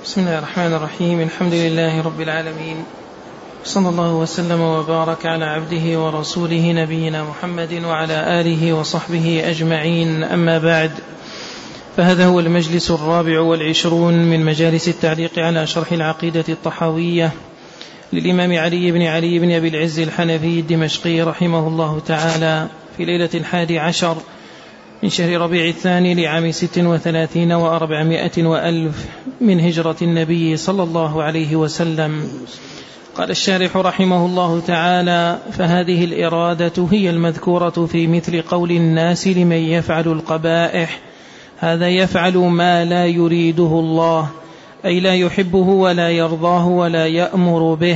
بسم الله الرحمن الرحيم. الحمد لله رب العالمين، صلى الله وسلم وبارك على عبده ورسوله نبينا محمد وعلى آله وصحبه أجمعين. أما بعد، فهذا هو المجلس 24 من مجالس التعليق على شرح العقيدة الطحاوية للإمام علي بن أبي العز الحنفي الدمشقي رحمه الله تعالى، في ليلة 11 من شهر ربيع الثاني لعام 36 و400 وألف من هجرة النبي صلى الله عليه وسلم. قال الشارح رحمه الله تعالى: فهذه الإرادة هي المذكورة في مثل قول الناس لمن يفعل القبائح: هذا يفعل ما لا يريده الله، أي لا يحبه ولا يرضاه ولا يأمر به.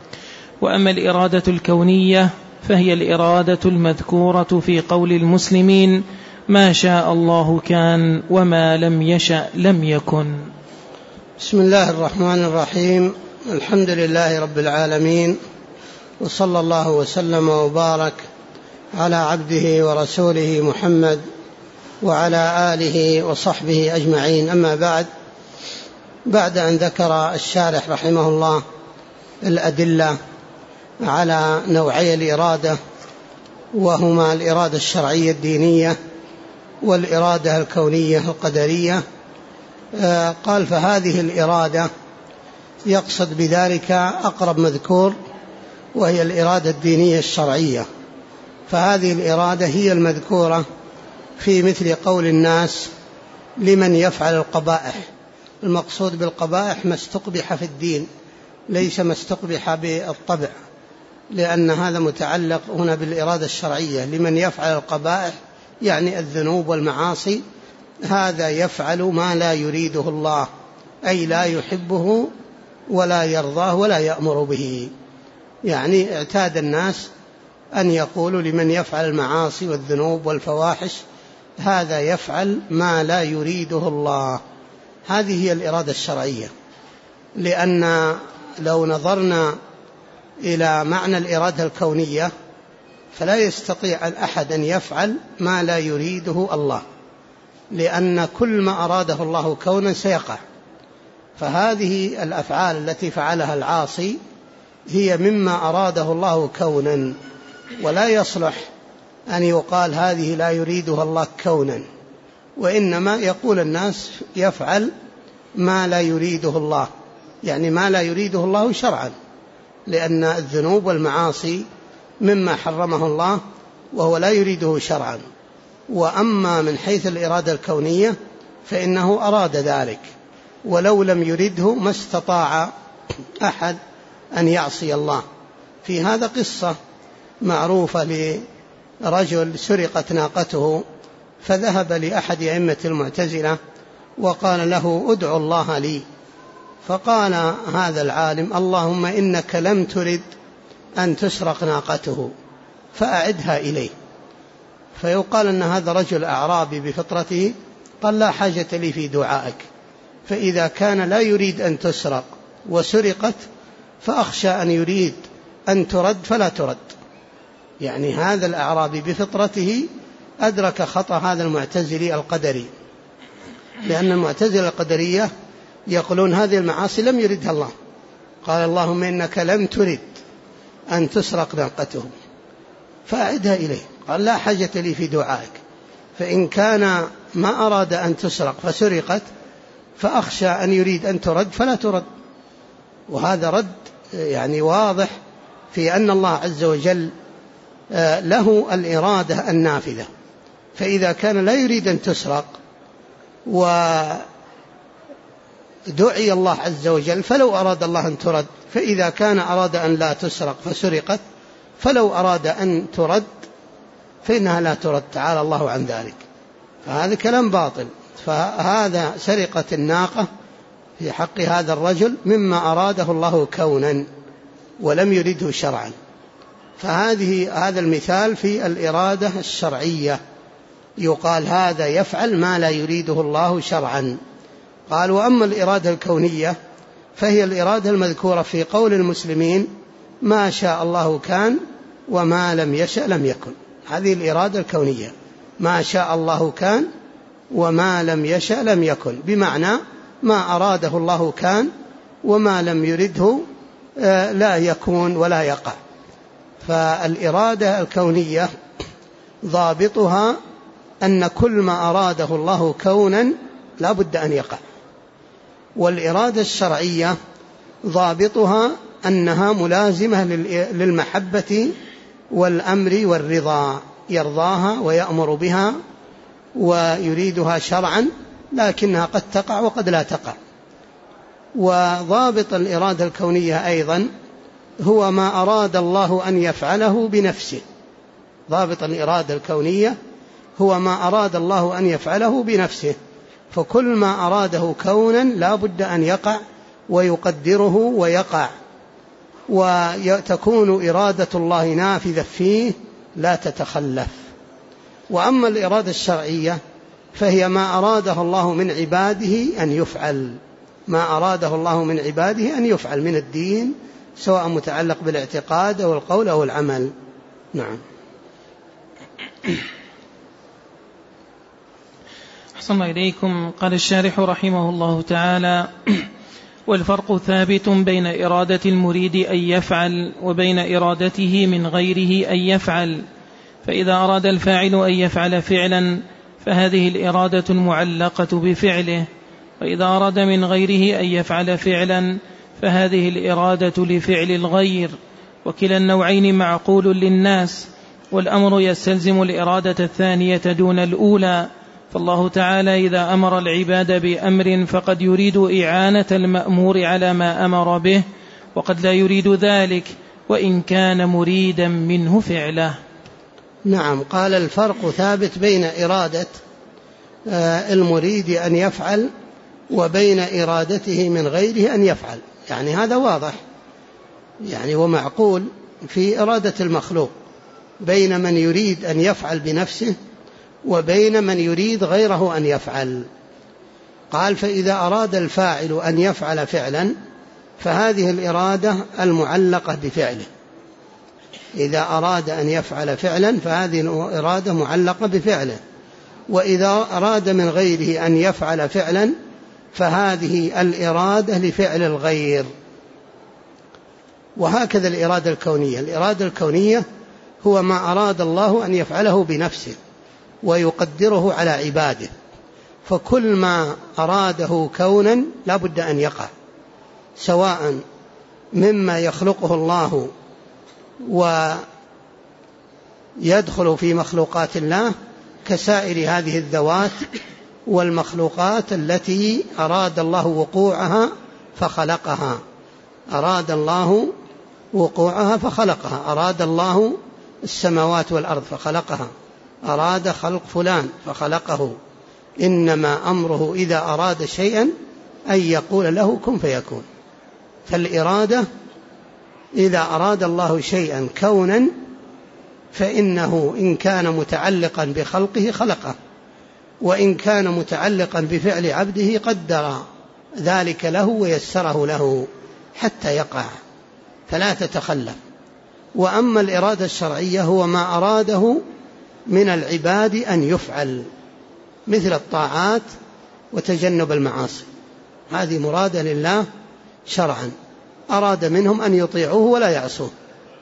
وأما الإرادة الكونية فهي الإرادة المذكورة في قول المسلمين: ما شاء الله كان وما لم يشأ لم يكن. بسم الله الرحمن الرحيم. الحمد لله رب العالمين، وصلى الله وسلم وبارك على عبده ورسوله محمد وعلى آله وصحبه أجمعين. أما بعد أن ذكر الشارح رحمه الله الأدلة على نوعي الإرادة، وهما الإرادة الشرعية الدينية والإرادة الكونية القدرية، قال: فهذه الإرادة يقصد بذلك أقرب مذكور، وهي الإرادة الدينية الشرعية. فهذه الإرادة هي المذكورة في مثل قول الناس لمن يفعل القبائح. المقصود بالقبائح ما استقبح في الدين، ليس ما استقبح بالطبع، لأن هذا متعلق هنا بالإرادة الشرعية. لمن يفعل القبائح يعني الذنوب والمعاصي، هذا يفعل ما لا يريده الله، أي لا يحبه ولا يرضاه ولا يأمر به. يعني اعتاد الناس أن يقولوا لمن يفعل المعاصي والذنوب والفواحش: هذا يفعل ما لا يريده الله. هذه هي الإرادة الشرعية، لأن لو نظرنا إلى معنى الإرادة الكونية فلا يستطيع الأحد أن يفعل ما لا يريده الله، لأن كل ما أراده الله كونا سيقع. فهذه الأفعال التي فعلها العاصي هي مما أراده الله كونا، ولا يصلح أن يقال هذه لا يريدها الله كونا، وإنما يقول الناس يفعل ما لا يريده الله، يعني ما لا يريده الله شرعا، لأن الذنوب والمعاصي مما حرمه الله وهو لا يريده شرعا. وأما من حيث الإرادة الكونية فإنه أراد ذلك، ولو لم يرده ما استطاع أحد أن يعصي الله. في هذا قصة معروفة لرجل سرقت ناقته، فذهب لأحد أئمة المعتزلة وقال له: ادعو الله لي. فقال هذا العالم: اللهم إنك لم ترد أن تسرق ناقته فأعدها إليه. فيقال أن هذا رجل أعرابي بفطرته، قال: لا حاجة لي في دعائك، فإذا كان لا يريد أن تسرق وسرقت فأخشى أن يريد أن ترد فلا ترد. يعني هذا الأعرابي بفطرته أدرك خطأ هذا المعتزلي القدري، لأن المعتزلة القدرية يقولون هذه المعاصي لم يردها الله. قال: اللهم إنك لم ترد أن تسرق ناقته فأعدها إليه. قال: لا حاجة لي في دعائك، فإن كان ما أراد أن تسرق فسرقت فأخشى أن يريد أن ترد فلا ترد. وهذا رد يعني واضح في أن الله عز وجل له الإرادة النافذة، فإذا كان لا يريد أن تسرق ودعي الله عز وجل فلو أراد الله أن ترد، فإذا كان أراد أن لا تسرق فسرقت فلو أراد أن ترد فإنها لا ترد، تعالى الله عن ذلك. فهذا كلام باطل. فهذا سرقة الناقة في حق هذا الرجل مما أراده الله كونا ولم يرده شرعا. هذا المثال في الإرادة الشرعية، يقال هذا يفعل ما لا يريده الله شرعا. قال: وأما الإرادة الكونية فهي الإرادة المذكورة في قول المسلمين: ما شاء الله كان وما لم يشأ لم يكن. هذه الإرادة الكونية، ما شاء الله كان وما لم يشأ لم يكن، بمعنى ما أراده الله كان، وما لم يرده لا يكون ولا يقع. فالإرادة الكونية ضابطها أن كل ما أراده الله كونا لا بد أن يقع، والإرادة الشرعية ضابطها أنها ملازمة للمحبة والأمر والرضا، يرضاها ويأمر بها ويريدها شرعا، لكنها قد تقع وقد لا تقع. وضابط الإرادة الكونية أيضا هو ما أراد الله أن يفعله بنفسه. ضابط الإرادة الكونية هو ما أراد الله أن يفعله بنفسه، فكل ما أراده كونا لا بد أن يقع ويقدره ويقع، وتكون إرادة الله نافذة فيه لا تتخلف. وأما الإرادة الشرعية فهي ما أراده الله من عباده أن يفعل، ما أراده الله من عباده أن يفعل من الدين، سواء متعلق بالاعتقاد أو القول أو العمل. نعم. أحسن إليكم. قال الشارح رحمه الله تعالى: والفرق ثابت بين إرادة المريد أن يفعل وبين إرادته من غيره أن يفعل. فإذا أراد الفاعل أن يفعل فعلا فهذه الإرادة المعلقة بفعله، وإذا أراد من غيره أن يفعل فعلا فهذه الإرادة لفعل الغير، وكلا النوعين معقول للناس، والأمر يستلزم الإرادة الثانية دون الأولى. فالله تعالى إذا أمر العباد بأمر فقد يريد إعانة المأمور على ما أمر به، وقد لا يريد ذلك وإن كان مريدا منه فعله. نعم. قال: الفرق ثابت بين إرادة المريد أن يفعل وبين إرادته من غيره أن يفعل. يعني هذا واضح، يعني ومعقول في إرادة المخلوق، بين من يريد أن يفعل بنفسه وبين من يريد غيره أن يفعل. قال: فإذا أراد الفاعل أن يفعل فعلا فهذه الإرادة المعلقة بفعله. إذا أراد أن يفعل فعلا فهذه الإرادة معلقة بفعله، وإذا أراد من غيره أن يفعل فعلا فهذه الإرادة لفعل الغير. وهكذا الإرادة الكونية. الإرادة الكونية هو ما أراد الله أن يفعله بنفسه ويقدره على عباده، فكل ما أراده كونا لا بد أن يقع، سواء مما يخلقه الله ويدخل في مخلوقات الله كسائر هذه الذوات والمخلوقات التي أراد الله وقوعها فخلقها. أراد الله وقوعها فخلقها، أراد الله السماوات والأرض فخلقها، أراد خلق فلان فخلقه. إنما أمره إذا أراد شيئا أن يقول له كن فيكون. فالإرادة إذا أراد الله شيئا كونا فإنه إن كان متعلقا بخلقه خلقه، وإن كان متعلقا بفعل عبده قدر ذلك له ويسره له حتى يقع فلا تتخلف. وأما الإرادة الشرعية هو ما أراده من العباد أن يفعل، مثل الطاعات وتجنب المعاصي، هذه مرادة لله شرعا، أراد منهم أن يطيعوه ولا يعصوه.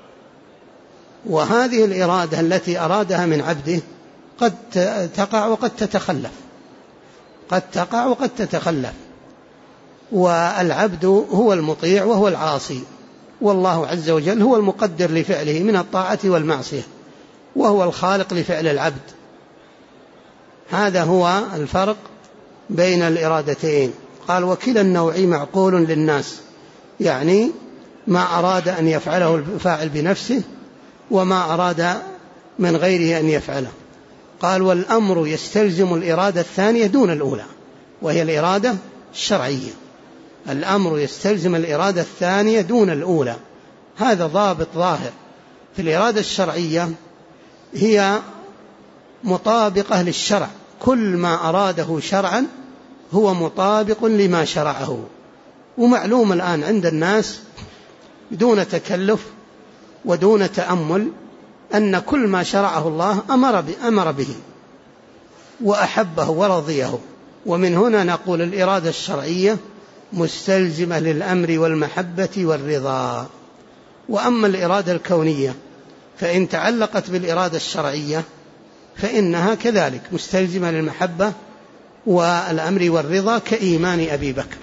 وهذه الإرادة التي أرادها من عبده قد تقع وقد تتخلف، قد تقع وقد تتخلف. والعبد هو المطيع وهو العاصي، والله عز وجل هو المقدر لفعله من الطاعة والمعصية، وهو الخالق لفعل العبد. هذا هو الفرق بين الإرادتين. قال: وكلا النوعين معقول للناس، يعني ما أراد أن يفعله الفاعل بنفسه وما أراد من غيره أن يفعله. قال: والأمر يستلزم الإرادة الثانية دون الأولى، وهي الإرادة الشرعية. الأمر يستلزم الإرادة الثانية دون الأولى، هذا ضابط ظاهر. في الإرادة الشرعية هي مطابقة للشرع، كل ما أراده شرعا هو مطابق لما شرعه. ومعلوم الآن عند الناس دون تكلف ودون تأمل أن كل ما شرعه الله أمر به وأحبه ورضيه، ومن هنا نقول الإرادة الشرعية مستلزمة للأمر والمحبة والرضا. وأما الإرادة الكونية فإن تعلقت بالإرادة الشرعية فإنها كذلك مستلزمة للمحبة والأمر والرضا، كإيمان أبي بكر.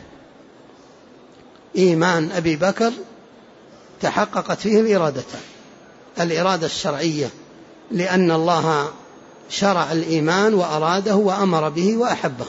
إيمان أبي بكر تحققت فيه الإرادتان: الإرادة الشرعية لأن الله شرع الإيمان وأراده وأمر به وأحبه،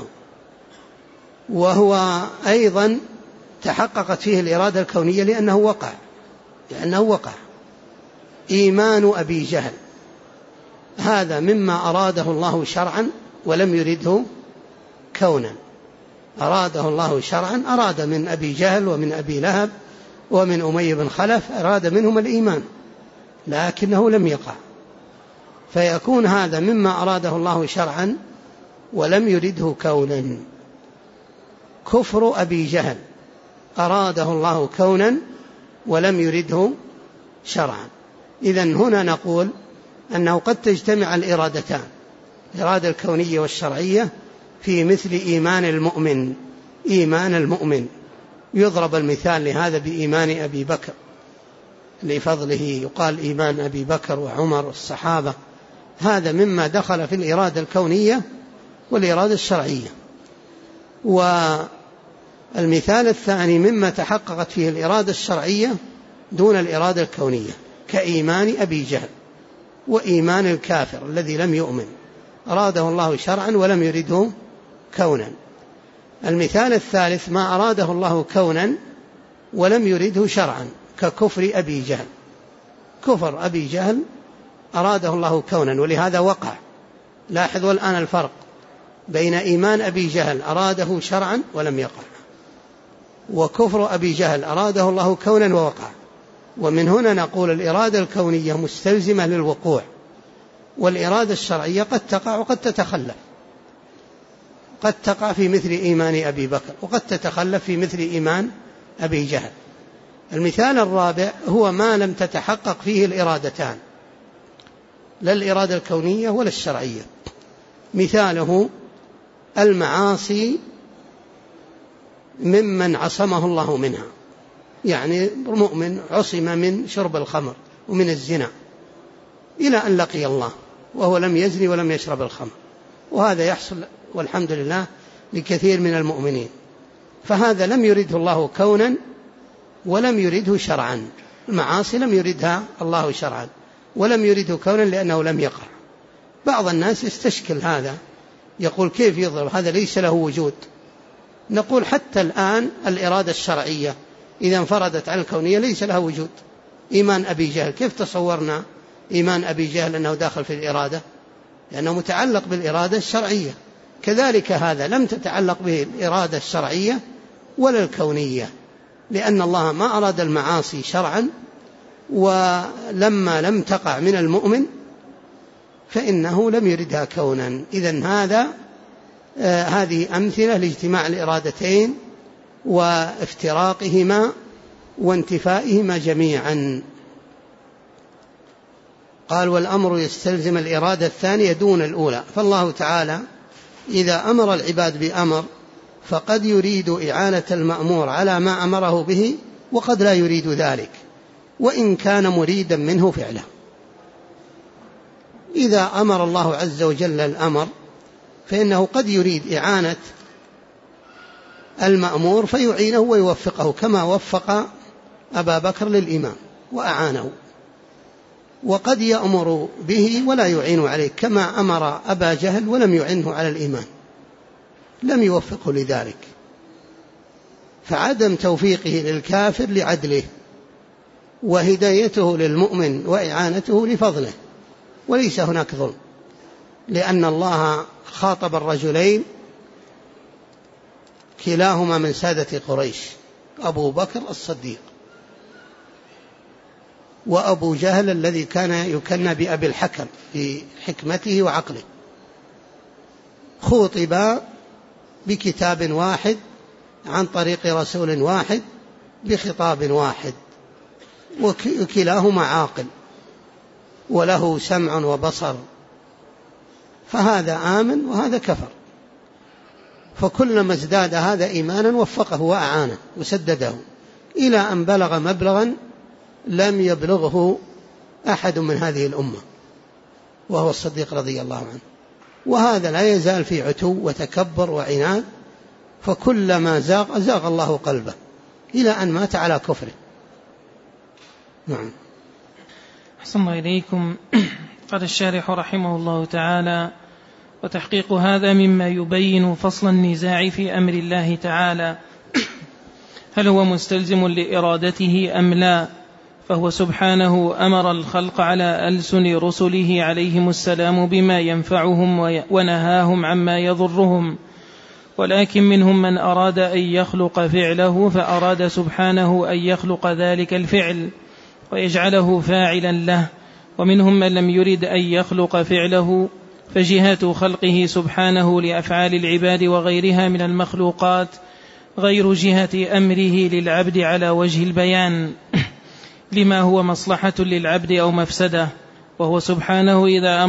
وهو أيضا تحققت فيه الإرادة الكونية لأنه وقع. إيمان أبي جهل هذا مما أراده الله شرعا ولم يرده كونا. أراده الله شرعا، أراد من أبي جهل ومن أبي لهب ومن أمي بن خلف، أراد منهم الإيمان لكنه لم يقع، فيكون هذا مما أراده الله شرعا ولم يرده كونا. كفر أبي جهل أراده الله كونا ولم يرده شرعا. إذن هنا نقول أنه قد تجتمع الإرادتان، الإرادة الكونية والشرعية، في مثل إيمان المؤمن. يضرب المثال لهذا بإيمان أبي بكر لفضله، يقال إيمان أبي بكر وعمر والصحابة، هذا مما دخل في الإرادة الكونية والإرادة الشرعية. والمثال الثاني مما تحققت فيه الإرادة الشرعية دون الإرادة الكونية، كإيمان أبي جهل وإيمان الكافر الذي لم يؤمن، أراده الله شرعا ولم يرده كونا. المثال الثالث ما أراده الله كونا ولم يرده شرعا، ككفر أبي جهل. كفر أبي جهل أراده الله كونا ولهذا وقع. لاحظوا الآن الفرق بين إيمان أبي جهل أراده شرعا ولم يقع، وكفر أبي جهل أراده الله كونا ووقع. ومن هنا نقول الإرادة الكونية مستلزمة للوقوع، والإرادة الشرعية قد تقع وقد تتخلف، قد تقع في مثل إيمان أبي بكر وقد تتخلف في مثل إيمان أبي جهل. المثال الرابع هو ما لم تتحقق فيه الإرادتان، لا الإرادة الكونية ولا الشرعية. مثاله المعاصي ممن عصمه الله منها، يعني مؤمن عصم من شرب الخمر ومن الزنا إلى أن لقي الله وهو لم يزني ولم يشرب الخمر، وهذا يحصل والحمد لله لكثير من المؤمنين. فهذا لم يرده الله كونا ولم يرده شرعا، المعاصي لم يردها الله شرعا ولم يرده كونا لأنه لم يقع. بعض الناس يستشكل هذا، يقول كيف يضرب هذا ليس له وجود. نقول حتى الآن الإرادة الشرعية إذا انفردت عن الكونية ليس لها وجود. إيمان أبي جهل كيف تصورنا إيمان أبي جهل أنه داخل في الإرادة؟ لأنه متعلق بالإرادة الشرعية. كذلك هذا لم تتعلق به الإرادة الشرعية ولا الكونية، لأن الله ما أراد المعاصي شرعا، ولما لم تقع من المؤمن فإنه لم يردها كونا. إذن هذه أمثلة لاجتماع الإرادتين وافتراقهما وانتفائهما جميعا. قال والأمر يستلزم الإرادة الثانية دون الأولى. فالله تعالى إذا أمر العباد بأمر فقد يريد إعانة المأمور على ما أمره به، وقد لا يريد ذلك وإن كان مريدا منه فعله. إذا أمر الله عز وجل الأمر فإنه قد يريد إعانة المأمور فيعينه ويوفقه، كما وفق أبا بكر للإمام وأعانه. وقد يأمر به ولا يعين عليه، كما أمر أبا جهل ولم يعنه على الإيمان، لم يوفقه لذلك. فعدم توفيقه للكافر لعدله، وهدايته للمؤمن وإعانته لفضله، وليس هناك ظلم، لأن الله خاطب الرجلين كلاهما من سادة قريش، أبو بكر الصديق وأبو جهل الذي كان يكنى بأبي الحكم في حكمته وعقله. خوطبا بكتاب واحد عن طريق رسول واحد بخطاب واحد، وكلاهما عاقل وله سمع وبصر، فهذا آمن وهذا كفر. فكلما ازداد هذا إيمانا وفقه وأعانه وسدده إلى أن بلغ مبلغا لم يبلغه أحد من هذه الأمة، وهو الصديق رضي الله عنه. وهذا لا يزال في عتو وتكبر وعناد، فكلما زاغ الله قلبه إلى أن مات على كفره. نعم. أحسن الله إليكم. قال الشارح رحمه الله تعالى: وتحقيق هذا مما يبين فصل النزاع في أمر الله تعالى، هل هو مستلزم لإرادته أم لا؟ فهو سبحانه أمر الخلق على ألسن رسله عليهم السلام بما ينفعهم ونهاهم عما يضرهم، ولكن منهم من أراد أن يخلق فعله فأراد سبحانه أن يخلق ذلك الفعل ويجعله فاعلا له، ومنهم من لم يرد أن يخلق فعله، فجهة خلقه سبحانه لأفعال العباد وغيرها من المخلوقات غير جهة أمره للعبد على وجه البيان لما هو مصلحة للعبد أو مفسدة. وهو سبحانه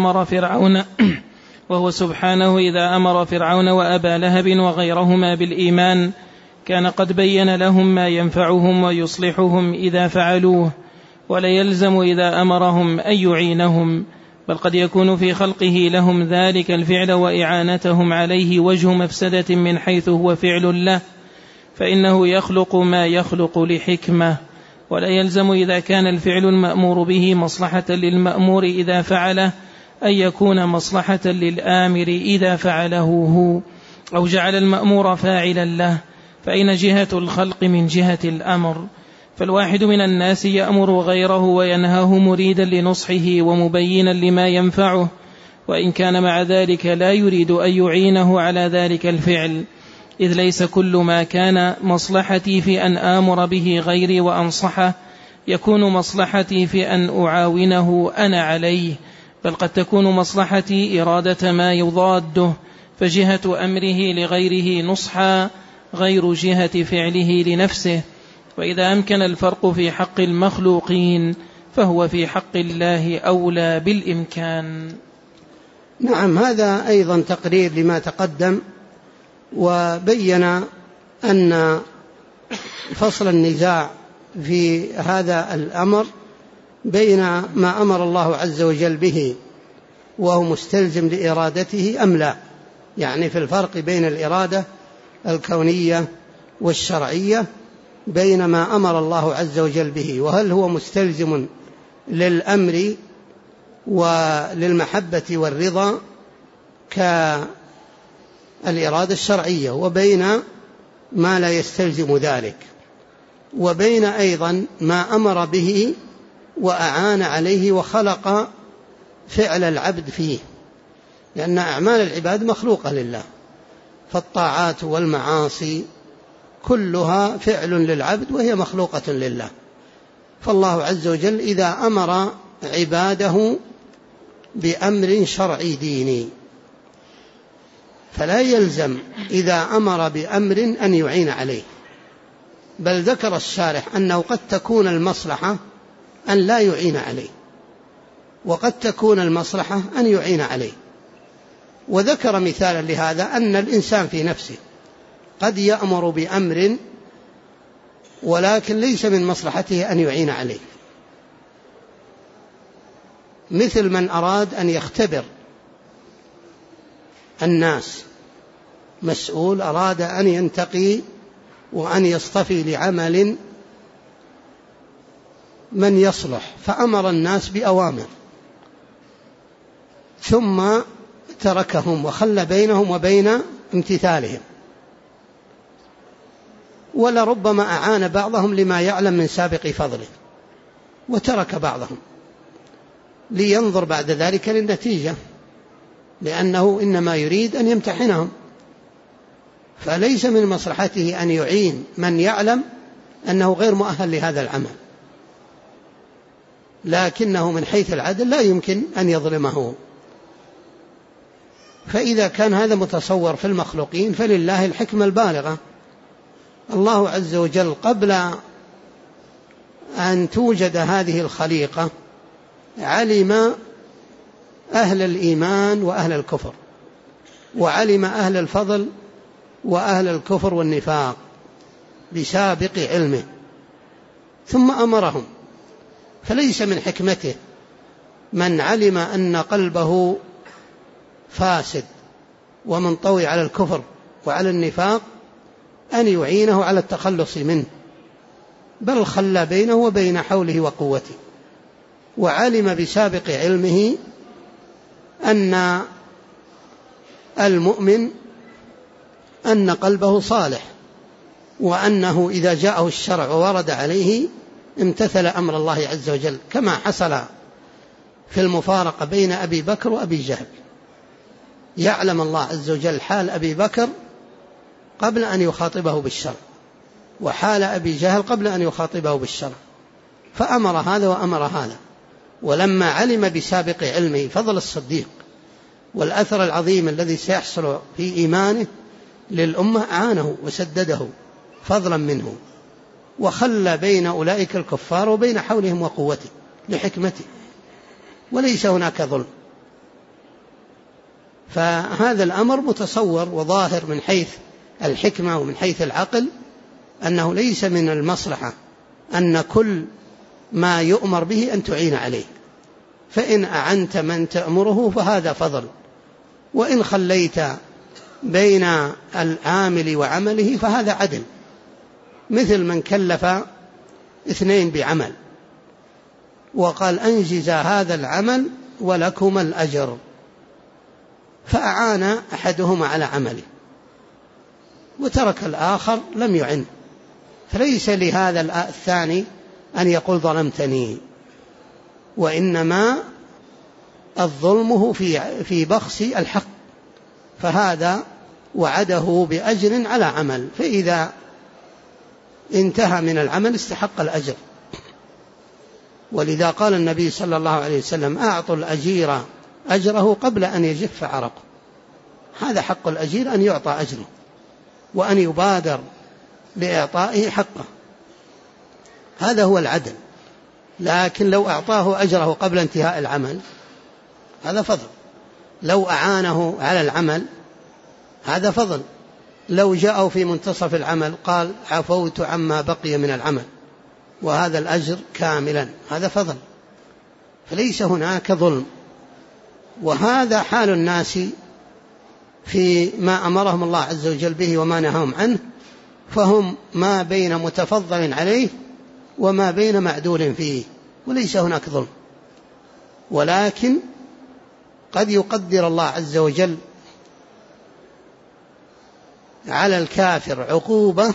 إذا أمر فرعون وأبا لهب وغيرهما بالإيمان كان قد بين لهم ما ينفعهم ويصلحهم إذا فعلوه، ولا يلزم إذا أمرهم أن يعينهم، بل قد يكون في خلقه لهم ذلك الفعل وإعانتهم عليه وجه مفسدة من حيث هو فعل له، فإنه يخلق ما يخلق لحكمة، ولا يلزم إذا كان الفعل المأمور به مصلحة للمأمور إذا فعله أن يكون مصلحة للآمر إذا فعله هو، أو جعل المأمور فاعلا له، فإن جهة الخلق من جهة الأمر. فالواحد من الناس يأمر غيره وينهاه مريدا لنصحه ومبينا لما ينفعه، وإن كان مع ذلك لا يريد أن يعينه على ذلك الفعل، إذ ليس كل ما كان مصلحتي في أن آمر به غيري وأنصحه يكون مصلحتي في أن أعاونه أنا عليه، بل قد تكون مصلحتي إرادة ما يضاده، فجهة أمره لغيره نصحا غير جهة فعله لنفسه. وإذا أمكن الفرق في حق المخلوقين فهو في حق الله أولى بالإمكان. نعم، هذا أيضا تقرير لما تقدم، وبين أن فصل النزاع في هذا الأمر بين ما أمر الله عز وجل به وهو مستلزم لإرادته أم لا، يعني في الفرق بين الإرادة الكونية والشرعية، بين ما أمر الله عز وجل به وهل هو مستلزم للأمر وللمحبة والرضا كالإرادة الشرعية، وبين ما لا يستلزم ذلك، وبين أيضا ما أمر به وأعان عليه وخلق فعل العبد فيه، لأن أعمال العباد مخلوقة لله، فالطاعات والمعاصي كلها فعل للعبد وهي مخلوقة لله. فالله عز وجل إذا أمر عباده بأمر شرعي ديني فلا يلزم إذا أمر بأمر أن يعين عليه، بل ذكر الشارح أنه قد تكون المصلحة أن لا يعين عليه، وقد تكون المصلحة أن يعين عليه. وذكر مثالا لهذا أن الإنسان في نفسه قد يأمر بأمر ولكن ليس من مصلحته أن يعين عليه، مثل من أراد أن يختبر الناس، مسؤول أراد أن ينتقي وأن يصطفي لعمل من يصلح، فأمر الناس بأوامر ثم تركهم وخلى بينهم وبين امتثالهم، ولربما أعان بعضهم لما يعلم من سابق فضله وترك بعضهم لينظر بعد ذلك للنتيجة، لأنه إنما يريد أن يمتحنهم، فليس من مصلحته أن يعين من يعلم أنه غير مؤهل لهذا العمل، لكنه من حيث العدل لا يمكن أن يظلمه. فإذا كان هذا متصور في المخلوقين فلله الحكمة البالغة. الله عز وجل قبل أن توجد هذه الخليقة علم أهل الإيمان وأهل الكفر، وعلم أهل الفضل وأهل الكفر والنفاق بسابق علمه ثم أمرهم. فليس من حكمته من علم أن قلبه فاسد ومنطوي على الكفر وعلى النفاق أن يعينه على التخلص منه، بل خلى بينه وبين حوله وقوته، وعلم بسابق علمه أن المؤمن أن قلبه صالح، وأنه إذا جاءه الشرع وورد عليه امتثل أمر الله عز وجل، كما حصل في المفارقة بين أبي بكر وأبي جهل. يعلم الله عز وجل حال أبي بكر قبل أن يخاطبه بالشرع، وحال أبي جهل قبل أن يخاطبه بالشرع، فأمر هذا وأمر هذا. ولما علم بسابق علمه فضل الصديق والأثر العظيم الذي سيحصل في إيمانه للأمة أعانه وسدده فضلا منه، وخلى بين أولئك الكفار وبين حولهم وقوته لحكمته، وليس هناك ظلم. فهذا الأمر متصور وظاهر من حيث الحكمة ومن حيث العقل، أنه ليس من المصلحة أن كل ما يؤمر به أن تعين عليه، فإن أعنت من تأمره فهذا فضل، وإن خليت بين العامل وعمله فهذا عدل، مثل من كلف اثنين بعمل وقال أنجز هذا العمل ولكم الأجر، فأعان أحدهما على عمله وترك الآخر لم يعن، فليس لهذا الثاني أن يقول ظلمتني، وإنما الظلم في بخس الحق، فهذا وعده بأجر على عمل، فإذا انتهى من العمل استحق الأجر. ولذا قال النبي صلى الله عليه وسلم أعطوا الأجير أجره قبل أن يجف عرقه. هذا حق الأجير أن يعطى أجره وأن يبادر لإعطائه حقه، هذا هو العدل. لكن لو أعطاه أجره قبل انتهاء العمل هذا فضل، لو أعانه على العمل هذا فضل، لو جاءوا في منتصف العمل قال عفوت عما بقي من العمل وهذا الأجر كاملا هذا فضل، فليس هناك ظلم. وهذا حال الناس في ما أمرهم الله عز وجل به وما نهاهم عنه، فهم ما بين متفضل عليه وما بين معدول فيه، وليس هناك ظلم. ولكن قد يقدر الله عز وجل على الكافر عقوبة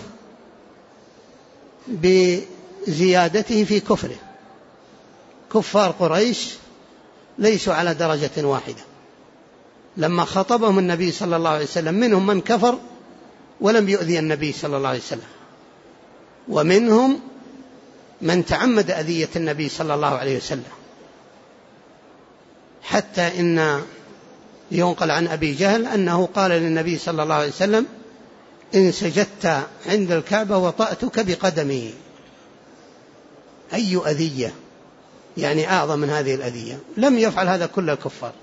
بزيادته في كفره. كفار قريش ليسوا على درجة واحدة، لما خطبهم النبي صلى الله عليه وسلم منهم من كفر ولم يؤذي النبي صلى الله عليه وسلم، ومنهم من تعمد أذية النبي صلى الله عليه وسلم، حتى إن ينقل عن أبي جهل أنه قال للنبي صلى الله عليه وسلم إن سجدت عند الكعبة وطأتك بقدمي. أي أذية يعني أعظم من هذه الأذية؟ لم يفعل هذا كل الكفار.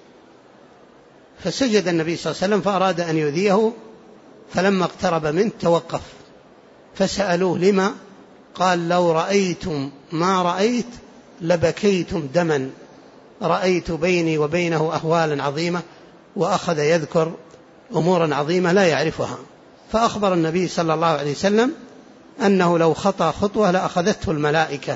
فسجد النبي صلى الله عليه وسلم فأراد أن يؤذيه، فلما اقترب منه توقف، فسألوه لما؟ قال لو رأيتم ما رأيت لبكيتم دما، رأيت بيني وبينه أهوالا عظيمة، وأخذ يذكر أمورا عظيمة لا يعرفها. فأخبر النبي صلى الله عليه وسلم أنه لو خطأ خطوة لأخذته الملائكة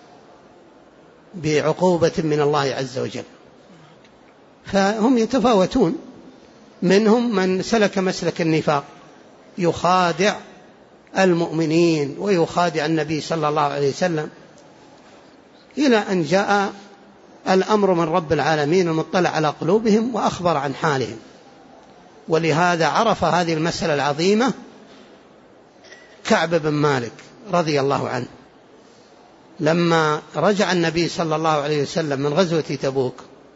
بعقوبة من الله عز وجل. فهم يتفاوتون، منهم من سلك مسلك النفاق يخادع المؤمنين ويخادع النبي صلى الله عليه وسلم، إلى أن جاء الأمر من رب العالمين المطلع على قلوبهم وأخبر عن حالهم. ولهذا عرف هذه المسألة العظيمة كعب بن مالك رضي الله عنه، لما رجع النبي صلى الله عليه وسلم من غزوة تبوك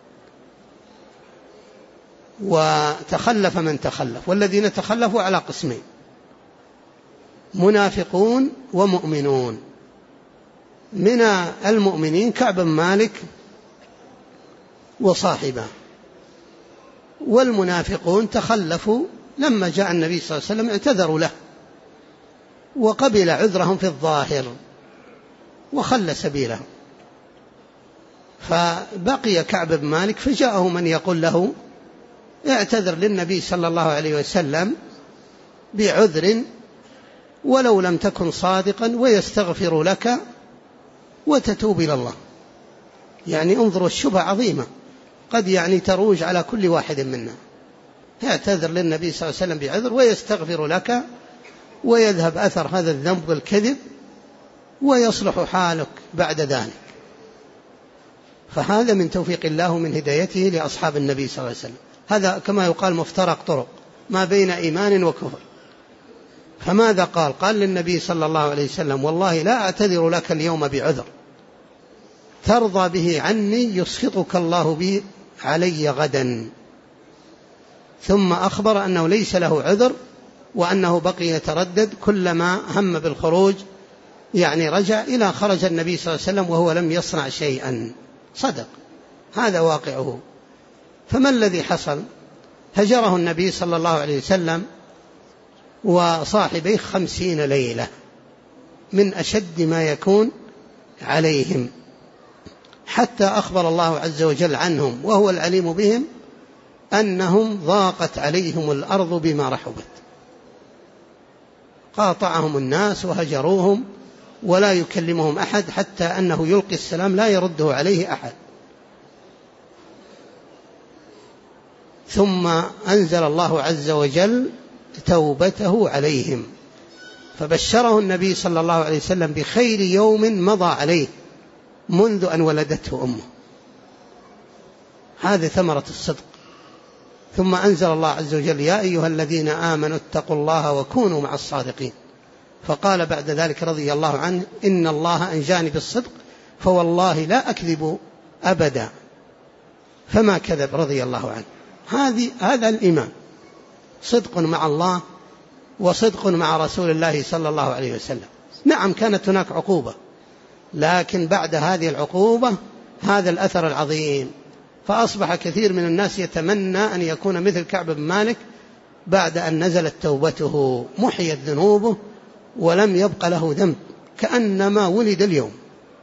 وتخلف من تخلف، والذين تخلفوا على قسمين: منافقون ومؤمنون. من المؤمنين كعب بن مالك وصاحبه، والمنافقون تخلفوا لما جاء النبي صلى الله عليه وسلم اعتذروا له وقبل عذرهم في الظاهر وخلى سبيلهم. فبقي كعب بن مالك، فجاءه من يقول له اعتذر للنبي صلى الله عليه وسلم بعذر ولو لم تكن صادقا ويستغفر لك وتتوب إلى الله. يعني انظروا الشبهة عظيمة قد يعني تروج على كل واحد منا. يعتذر للنبي صلى الله عليه وسلم بعذر ويستغفر لك ويذهب أثر هذا الذنب والكذب ويصلح حالك بعد ذلك. فهذا من توفيق الله من هدايته لأصحاب النبي صلى الله عليه وسلم. هذا كما يقال مفترق طرق ما بين إيمان وكفر. فماذا قال؟ قال للنبي صلى الله عليه وسلم والله لا أعتذر لك اليوم بعذر ترضى به عني يسخطك الله به علي غدا. ثم أخبر أنه ليس له عذر وأنه بقي يتردد، كلما هم بالخروج يعني رجع إلى خرج النبي صلى الله عليه وسلم وهو لم يصنع شيئا. صدق، هذا واقعه. فما الذي حصل؟ هجره النبي صلى الله عليه وسلم وصاحبيه 50 ليلة من أشد ما يكون عليهم، حتى أخبر الله عز وجل عنهم وهو العليم بهم أنهم ضاقت عليهم الأرض بما رحبت. قاطعهم الناس وهجروهم ولا يكلمهم أحد، حتى أنه يلقي السلام لا يرده عليه أحد. ثم أنزل الله عز وجل توبته عليهم، فبشره النبي صلى الله عليه وسلم بخير يوم مضى عليه منذ أن ولدته أمه. هذه ثمرة الصدق. ثم أنزل الله عز وجل يا أيها الذين آمنوا اتقوا الله وكونوا مع الصادقين. فقال بعد ذلك رضي الله عنه إن الله أنجاني بالصدق فوالله لا أكذب أبدا، فما كذب رضي الله عنه. هذا الإيمان، صدق مع الله وصدق مع رسول الله صلى الله عليه وسلم. نعم كانت هناك عقوبة، لكن بعد هذه العقوبة هذا الأثر العظيم. فأصبح كثير من الناس يتمنى أن يكون مثل كعب بن مالك بعد أن نزلت توبته محيت ذنوبه ولم يبق له ذنب كأنما ولد اليوم.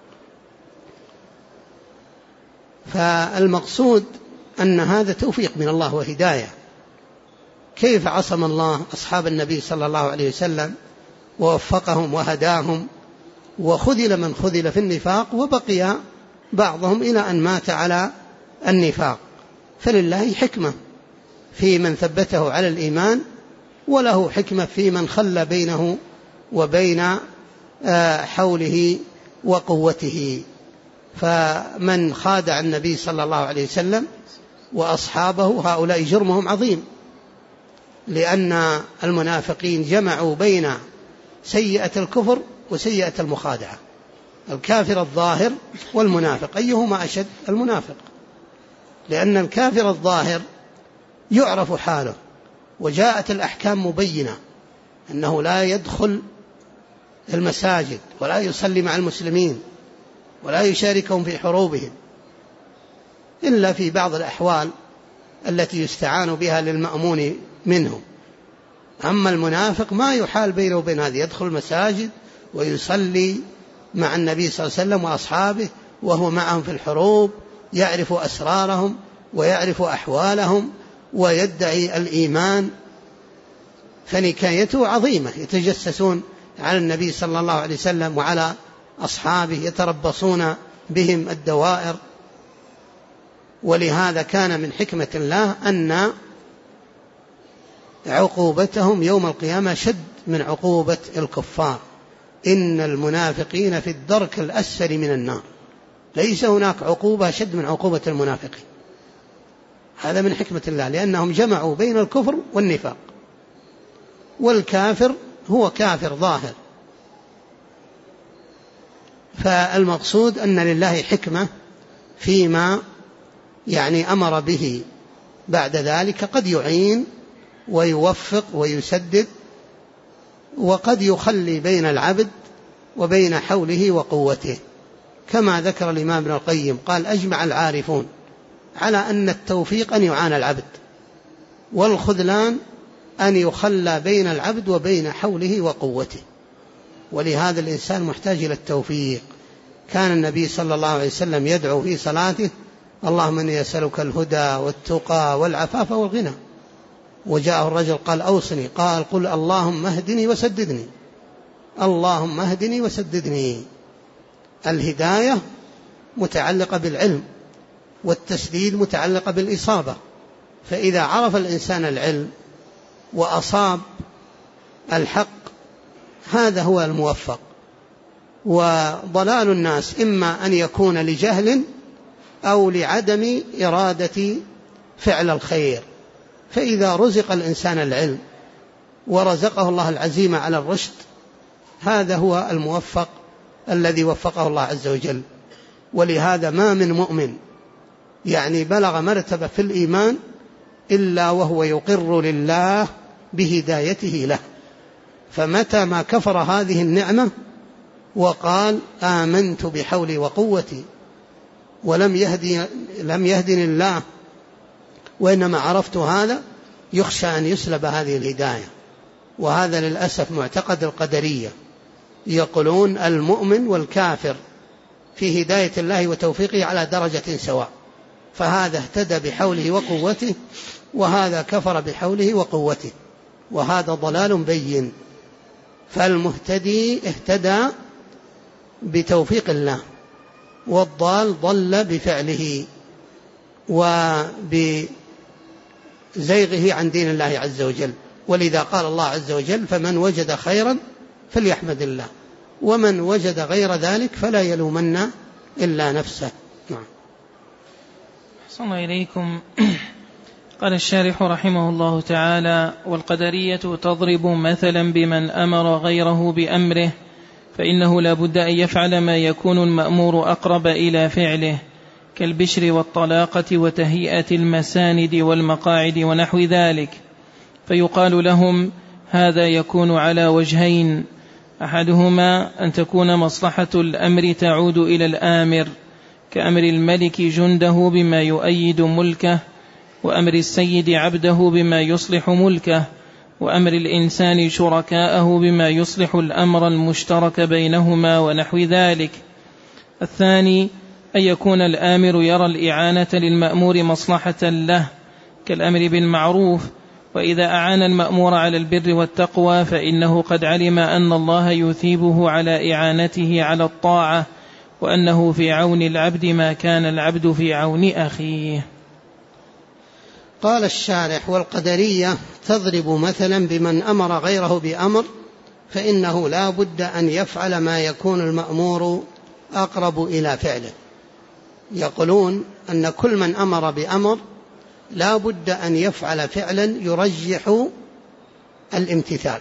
فالمقصود أن هذا توفيق من الله وهداية. كيف عصم الله أصحاب النبي صلى الله عليه وسلم ووفقهم وهداهم، وخذل من خذل في النفاق وبقي بعضهم إلى أن مات على النفاق. فلله حكمة في من ثبته على الإيمان، وله حكمة في من خلى بينه وبين حوله وقوته. فمن خادع النبي صلى الله عليه وسلم وأصحابه هؤلاء جرمهم عظيم، لأن المنافقين جمعوا بين سيئة الكفر وسيئة المخادعة. الكافر الظاهر والمنافق أيهما أشد؟ المنافق، لأن الكافر الظاهر يعرف حاله وجاءت الأحكام مبينة أنه لا يدخل المساجد ولا يصلي مع المسلمين ولا يشاركهم في حروبهم إلا في بعض الأحوال التي يستعان بها للمأمون منهم. أما المنافق ما يحال بينه وبين هذا، يدخل المساجد ويصلي مع النبي صلى الله عليه وسلم وأصحابه وهو معهم في الحروب، يعرف أسرارهم ويعرف أحوالهم ويدعي الإيمان. فنكايته عظيمة، يتجسسون على النبي صلى الله عليه وسلم وعلى أصحابه، يتربصون بهم الدوائر. ولهذا كان من حكمة الله أن عقوبتهم يوم القيامة شد من عقوبة الكفار. إن المنافقين في الدرك الأسفل من النار، ليس هناك عقوبة شد من عقوبة المنافقين. هذا من حكمة الله، لأنهم جمعوا بين الكفر والنفاق، والكافر هو كافر ظاهر. فالمقصود أن لله حكمة فيما يعني أمر به بعد ذلك، قد يعين ويوفق ويسدد، وقد يخلي بين العبد وبين حوله وقوته. كما ذكر الإمام ابن القيم قال أجمع العارفون على أن التوفيق أن يعان العبد، والخذلان أن يخلى بين العبد وبين حوله وقوته، ولهذا الإنسان محتاج إلى التوفيق. كان النبي صلى الله عليه وسلم يدعو في صلاته: اللهم إني أسألك الهدى والتقى والعفاف والغنى. وجاءه الرجل قال: أوصني. قال: قل اللهم اهدني وسددني، اللهم اهدني وسددني. الهداية متعلقة بالعلم، والتسديد متعلقة بالإصابة. فإذا عرف الإنسان العلم وأصاب الحق هذا هو الموفق. وضلال الناس إما أن يكون لجهل أو لعدم إرادة فعل الخير. فإذا رزق الإنسان العلم ورزقه الله العزيمة على الرشد هذا هو الموفق الذي وفقه الله عز وجل. ولهذا ما من مؤمن بلغ مرتبة في الإيمان إلا وهو يقر لله بهدايته له. فمتى ما كفر هذه النعمة وقال آمنت بحولي وقوتي ولم يهدني الله وإنما عرفت هذا، يخشى أن يسلب هذه الهداية. وهذا للأسف معتقد القدرية، يقولون المؤمن والكافر في هداية الله وتوفيقه على درجة سواء، فهذا اهتدى بحوله وقوته وهذا كفر بحوله وقوته، وهذا ضلال بين. فالمهتدي اهتدى بتوفيق الله، والضال ضل بفعله وبزيغه عن دين الله عز وجل. ولذا قال الله عز وجل: فمن وجد خيرا فليحمد الله، ومن وجد غير ذلك فلا يلومن إلا نفسه. نعم. أحسن إليكم. قال الشارح رحمه الله تعالى: والقدرية تضرب مثلا بمن أمر غيره بأمره، فإنه لا بد أن يفعل ما يكون المأمور أقرب إلى فعله، كالبشر والطلاقة وتهيئة المساند والمقاعد ونحو ذلك. فيقال لهم: هذا يكون على وجهين: أحدهما أن تكون مصلحة الأمر تعود إلى الآمر، كأمر الملك جنده بما يؤيد ملكه، وأمر السيد عبده بما يصلح ملكه، وأمر الإنسان شركاءه بما يصلح الأمر المشترك بينهما ونحو ذلك. الثاني أن يكون الآمر يرى الإعانة للمأمور مصلحة له، كالأمر بالمعروف، وإذا أعان المأمور على البر والتقوى فإنه قد علم أن الله يثيبه على إعانته على الطاعة، وأنه في عون العبد ما كان العبد في عون أخيه. قال الشارح: والقدرية تضرب مثلا بمن أمر غيره بأمر، فإنه لا بد أن يفعل ما يكون المأمور أقرب إلى فعله. يقولون أن كل من أمر بأمر لا بد أن يفعل فعلا يرجح الامتثال.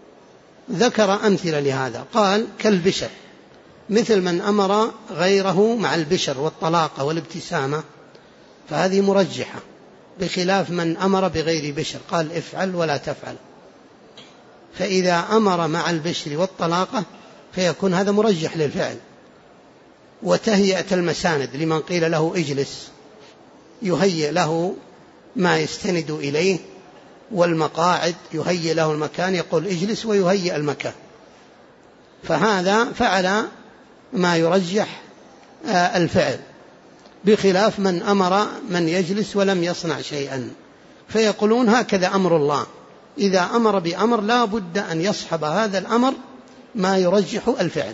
ذكر أمثلة لهذا، قال: كالبشر، مثل من أمر غيره مع البشر والطلاقة والابتسامة، فهذه مرجحة، بخلاف من أمر بغير بشر قال افعل ولا تفعل. فإذا أمر مع البشر والطلاقة فيكون هذا مرجح للفعل. وتهيئة المساند لمن قيل له اجلس، يهيئ له ما يستند إليه، والمقاعد يهيئ له المكان، يقول اجلس ويهيئ المكان، فهذا فعل ما يرجح الفعل، بخلاف من أمر من يجلس ولم يصنع شيئا. فيقولون هكذا أمر الله، إذا أمر بأمر لا بد أن يصحب هذا الأمر ما يرجح الفعل.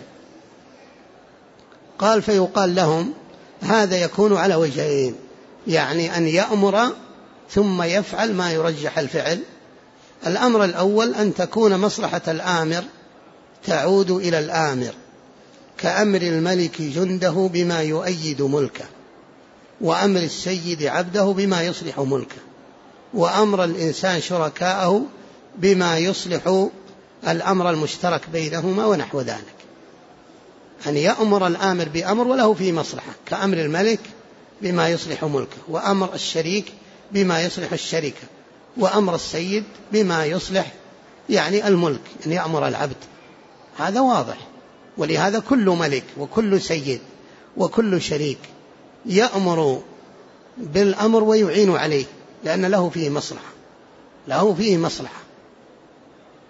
قال: فيقال لهم هذا يكون على وجهين، يعني أن يأمر ثم يفعل ما يرجح الفعل. الأمر الأول أن تكون مصلحة الآمر تعود إلى الآمر، كأمر الملك جنده بما يؤيد ملكه، وأمر السيد عبده بما يصلح ملكه، وأمر الإنسان شركاءه بما يصلح الأمر المشترك بينهما ونحو ذلك. أن يأمر الآمر بأمر وله فيه مصلحة، كأمر الملك بما يصلح ملكه، وأمر الشريك بما يصلح الشركة، وأمر السيد بما يصلح الملك، أن يأمر العبد. هذا واضح. ولهذا كل ملك وكل سيد وكل شريك يأمر بالأمر ويعين عليه، لأن له فيه مصلحة، له فيه مصلحة.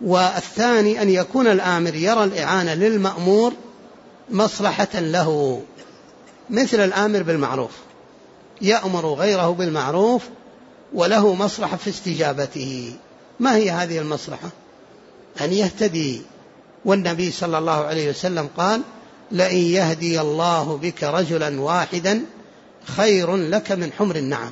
والثاني أن يكون الآمر يرى الإعانة للمأمور مصلحة له، مثل الآمر بالمعروف يأمر غيره بالمعروف وله مصلحة في استجابته. ما هي هذه المصلحة؟ أن يهتدي، والنبي صلى الله عليه وسلم قال: لئن يهدي الله بك رجلا واحدا خير لك من حمر النعم.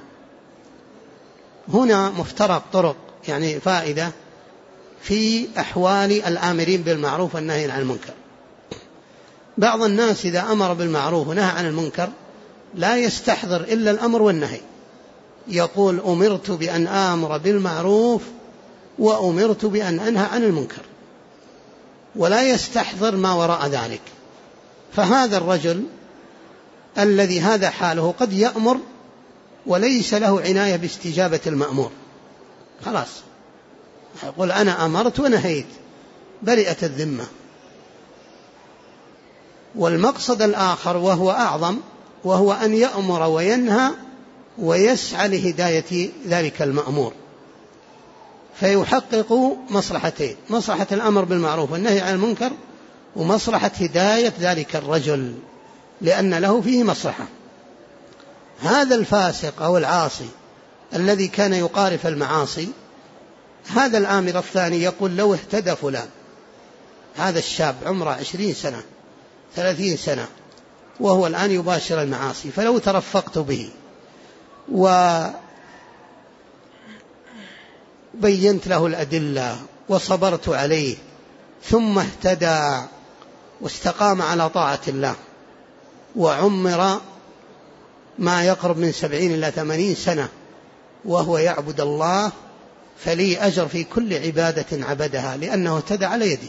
هنا مفترق طرق، يعني فائدة في أحوال الآمرين بالمعروف والنهي عن المنكر. بعض الناس إذا أمر بالمعروف ونهى عن المنكر لا يستحضر إلا الأمر والنهي، يقول: أمرت بأن آمر بالمعروف وأمرت بأن أنهى عن المنكر، ولا يستحضر ما وراء ذلك. فهذا الرجل الذي هذا حاله قد يأمر وليس له عناية باستجابة المأمور، خلاص يقول: أنا أمرت ونهيت، برئت الذمة. والمقصد الآخر وهو أعظم، وهو أن يأمر وينهى ويسعى لهداية ذلك المأمور، فيحقق مصلحتين: مصلحة الأمر بالمعروف والنهي عن المنكر، ومصلحة هداية ذلك الرجل، لأن له فيه مصلحة. هذا الفاسق أو العاصي الذي كان يقارف المعاصي، هذا الآمر الثاني يقول: لو اهتدى فلان، هذا الشاب عمره 20 سنة 30 سنة وهو الآن يباشر المعاصي، فلو ترفقت به وبينت له الأدلة وصبرت عليه ثم اهتدى واستقام على طاعة الله وعمر ما يقرب من 70 إلى 80 سنة وهو يعبد الله، فلي أجر في كل عبادة عبدها لأنه اهتدى على يدي.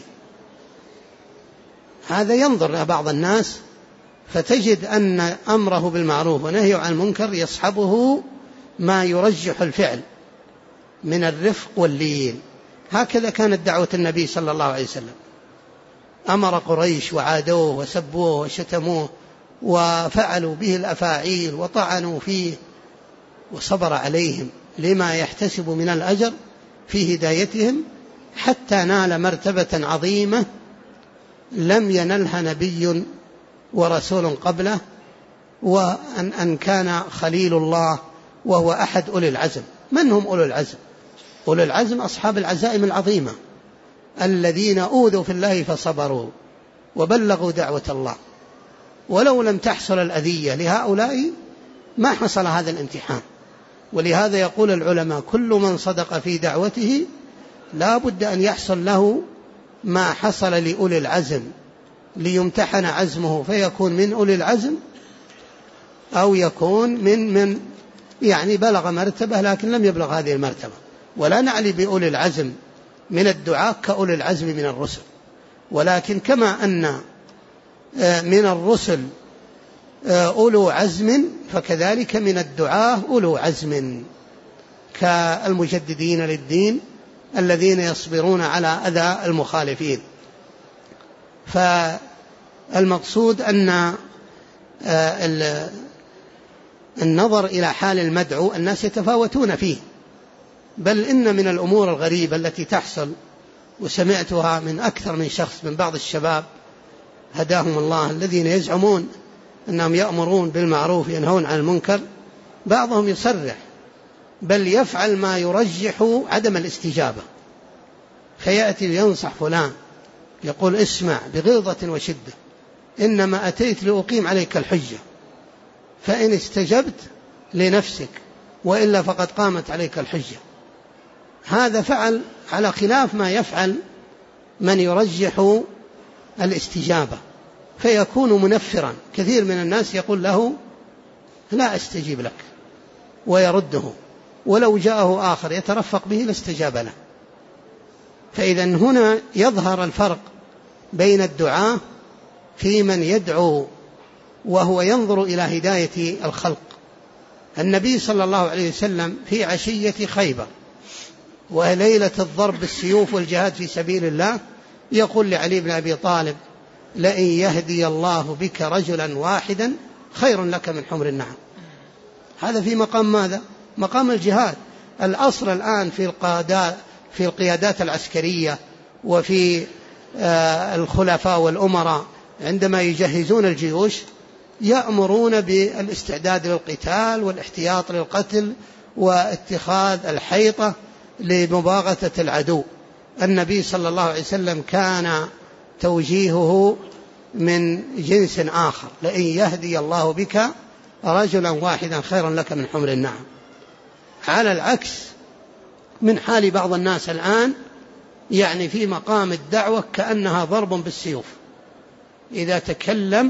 هذا ينظر بعض الناس فتجد أن أمره بالمعروف ونهيه عن المنكر يصحبه ما يرجح الفعل من الرفق واللين. هكذا كانت دعوة النبي صلى الله عليه وسلم، أمر قريش وعادوه وسبوه وشتموه وفعلوا به الأفاعيل وطعنوا فيه، وصبر عليهم لما يحتسب من الأجر في هدايتهم، حتى نال مرتبة عظيمة لم ينلها نبي ورسول قبله، وأن كان خليل الله وهو أحد أولي العزم. من هم أولي العزم؟ أولي العزم أصحاب العزائم العظيمة الذين أوذوا في الله فصبروا وبلغوا دعوة الله. ولو لم تحصل الأذية لهؤلاء ما حصل هذا الامتحان. ولهذا يقول العلماء: كل من صدق في دعوته لا بد أن يحصل له ما حصل لأولي العزم، ليمتحن عزمه فيكون من أولي العزم، أو يكون من يعني بلغ مرتبة لكن لم يبلغ هذه المرتبة. ولا نعني بأولي العزم من الدعاء كأولي العزم من الرسل، ولكن كما أن من الرسل أولو عزم فكذلك من الدعاة أولو عزم، كالمجددين للدين الذين يصبرون على أذى المخالفين. فالمقصود أن النظر إلى حال المدعو الناس يتفاوتون فيه، بل إن من الأمور الغريبة التي تحصل وسمعتها من أكثر من شخص من بعض الشباب هداهم الله الذين يزعمون أنهم يأمرون بالمعروف ينهون عن المنكر، بعضهم يصرح بل يفعل ما يرجح عدم الاستجابة، فيأتي ينصح فلان يقول: اسمع بغلظة وشدة، إنما أتيت لأقيم عليك الحجة، فإن استجبت لنفسك وإلا فقد قامت عليك الحجة. هذا فعل على خلاف ما يفعل من يرجح الاستجابة، فيكون منفرا. كثير من الناس يقول له: لا أستجيب لك، ويرده، ولو جاءه آخر يترفق به لاستجاب له. فإذا هنا يظهر الفرق بين الدعاء في من يدعو وهو ينظر إلى هداية الخلق. النبي صلى الله عليه وسلم في عشية خيبر وليلة الضرب بالسيوف والجهاد في سبيل الله يقول لعلي بن أبي طالب: لئن يهدي الله بك رجلا واحدا خير لك من حمر النعم. هذا في مقام ماذا؟ مقام الجهاد. الأصل الآن في القيادات العسكرية وفي الخلفاء والأمراء عندما يجهزون الجيوش يأمرون بالاستعداد للقتال والاحتياط للقتل واتخاذ الحيطة لمباغتة العدو. النبي صلى الله عليه وسلم كان توجيهه من جنس آخر: لئن يهدي الله بك رجلا واحدا خيرا لك من حمر النعم. على العكس من حال بعض الناس الآن، يعني في مقام الدعوة كأنها ضرب بالسيوف، إذا تكلم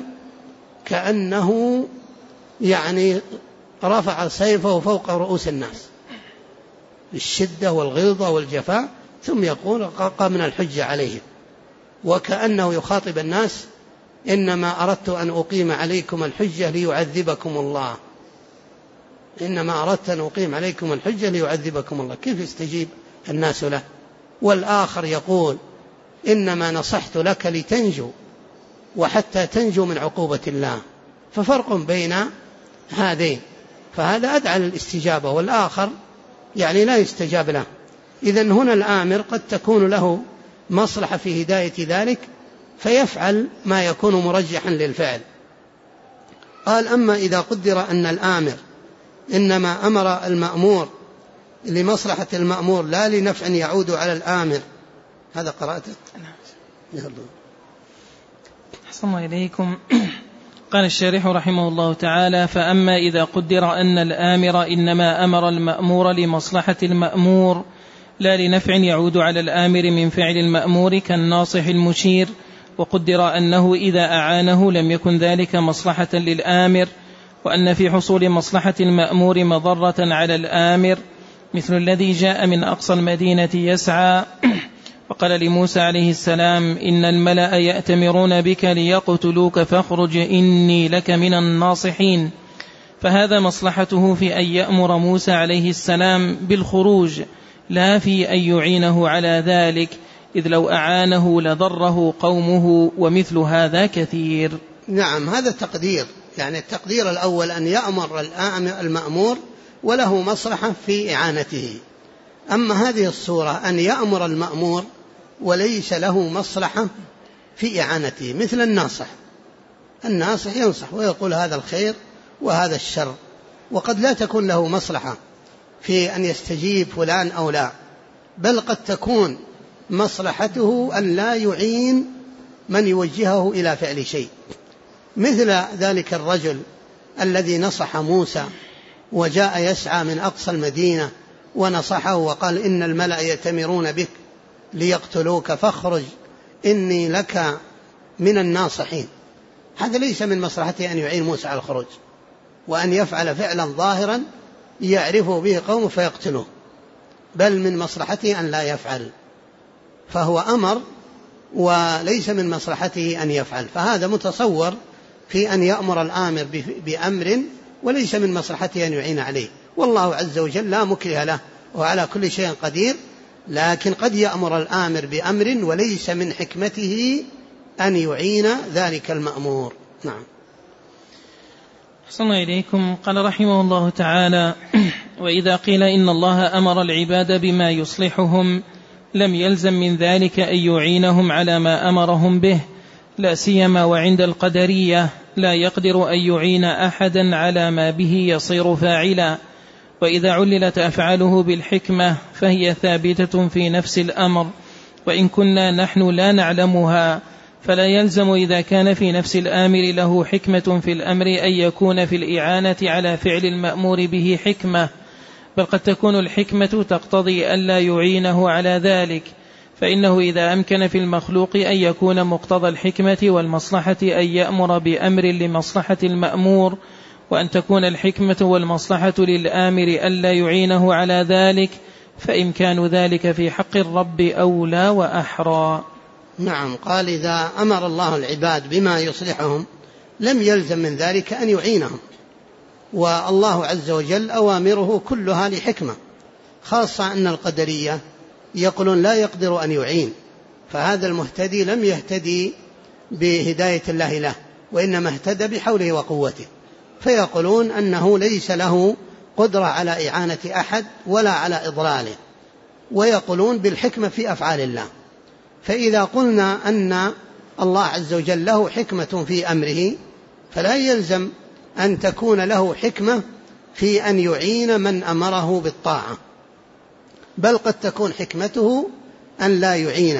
كأنه يعني رفع سيفه فوق رؤوس الناس بالشدة والغلظة والجفاء، ثم يقول قامنا الحجة عليهم، وكأنه يخاطب الناس: إنما أردت أن أقيم عليكم الحجة ليعذبكم الله، إنما أردت أن أقيم عليكم الحجة ليعذبكم الله. كيف يستجيب الناس له؟ والآخر يقول: إنما نصحت لك لتنجو وحتى تنجو من عقوبة الله. ففرق بين هذين، فهذا أدعى للاستجابة والآخر يعني لا يستجاب له. إذن هنا الآمر قد تكون له مصلحة في هداية ذلك فيفعل ما يكون مرجحا للفعل. قال: أما إذا قدر أن الآمر إنما أمر المأمور لمصلحة المأمور لا لنفع يعود على الآمر. هذا قرأته؟ نعم. أحسن الله إليكم. قال الشارح رحمه الله تعالى: فأما إذا قدر أن الآمر إنما أمر المأمور لمصلحة المأمور لا لنفع يعود على الآمر من فعل المأمور كالناصح المشير، وقدر أنه إذا أعانه لم يكن ذلك مصلحة للآمر، وأن في حصول مصلحة المأمور مضرة على الآمر، مثل الذي جاء من أقصى المدينة يسعى وقال لموسى عليه السلام: إن الملأ يأتمرون بك ليقتلوك فاخرج إني لك من الناصحين. فهذا مصلحته في أن يأمر موسى عليه السلام بالخروج، لا في أن يعينه على ذلك، إذ لو أعانه لضره قومه، ومثل هذا كثير. نعم، هذا تقدير، يعني التقدير الأول أن يأمر المأمور وله مصلحة في إعانته. أما هذه الصورة أن يأمر المأمور وليس له مصلحة في إعانته، مثل الناصح ينصح ويقول هذا الخير وهذا الشر، وقد لا تكون له مصلحة في أن يستجيب فلان أو لا، بل قد تكون مصلحته أن لا يعين من يوجهه إلى فعل شيء، مثل ذلك الرجل الذي نصح موسى وجاء يسعى من أقصى المدينة ونصحه وقال: إن الملأ يأتمرون بك ليقتلوك فاخرج إني لك من الناصحين. هذا ليس من مصلحته أن يعين موسى على الخروج وأن يفعل فعلا ظاهرا يعرف به قومه فيقتلوه، بل من مصلحته أن لا يفعل، فهو أمر وليس من مصلحته أن يفعل، فهذا متصور في أن يأمر الآمر بأمر وليس من مصلحته أن يعين عليه. والله عز وجل لا مكره له وعلى كل شيء قدير، لكن قد يأمر الآمر بأمر وليس من حكمته أن يعين ذلك المأمور. نعم. أحسن الله إليكم. قال رحمه الله تعالى: وإذا قيل إن الله أمر العباد بما يصلحهم لم يلزم من ذلك أن يعينهم على ما أمرهم به، لا سيما وعند القدرية لا يقدر أن يعين أحدا على ما به يصير فاعلا. وإذا عللت أفعاله بالحكمة فهي ثابتة في نفس الأمر، وإن كنا نحن لا نعلمها، فلا يلزم إذا كان في نفس الآمر له حكمة في الأمر أن يكون في الإعانة على فعل المأمور به حكمة، بل قد تكون الحكمة تقتضي ألا يعينه على ذلك، فإنه إذا أمكن في المخلوق أن يكون مقتضى الحكمة والمصلحة أن يأمر بأمر لمصلحة المأمور، وأن تكون الحكمة والمصلحة للآمر ألا يعينه على ذلك، فإمكان ذلك في حق الرب أولى وأحرى. نعم. قال: إذا أمر الله العباد بما يصلحهم لم يلزم من ذلك أن يعينهم، والله عز وجل أوامره كلها لحكمة، خاصة أن القدرية يقولون لا يقدر أن يعين، فهذا المهتدي لم يهتدي بهداية الله له، وإنما اهتدى بحوله وقوته، فيقولون أنه ليس له قدرة على إعانة أحد ولا على إضلاله، ويقولون بالحكمة في أفعال الله. فإذا قلنا أن الله عز وجل له حكمة في أمره فلا يلزم أن تكون له حكمة في أن يعين من أمره بالطاعة، بل قد تكون حكمته أن لا يعين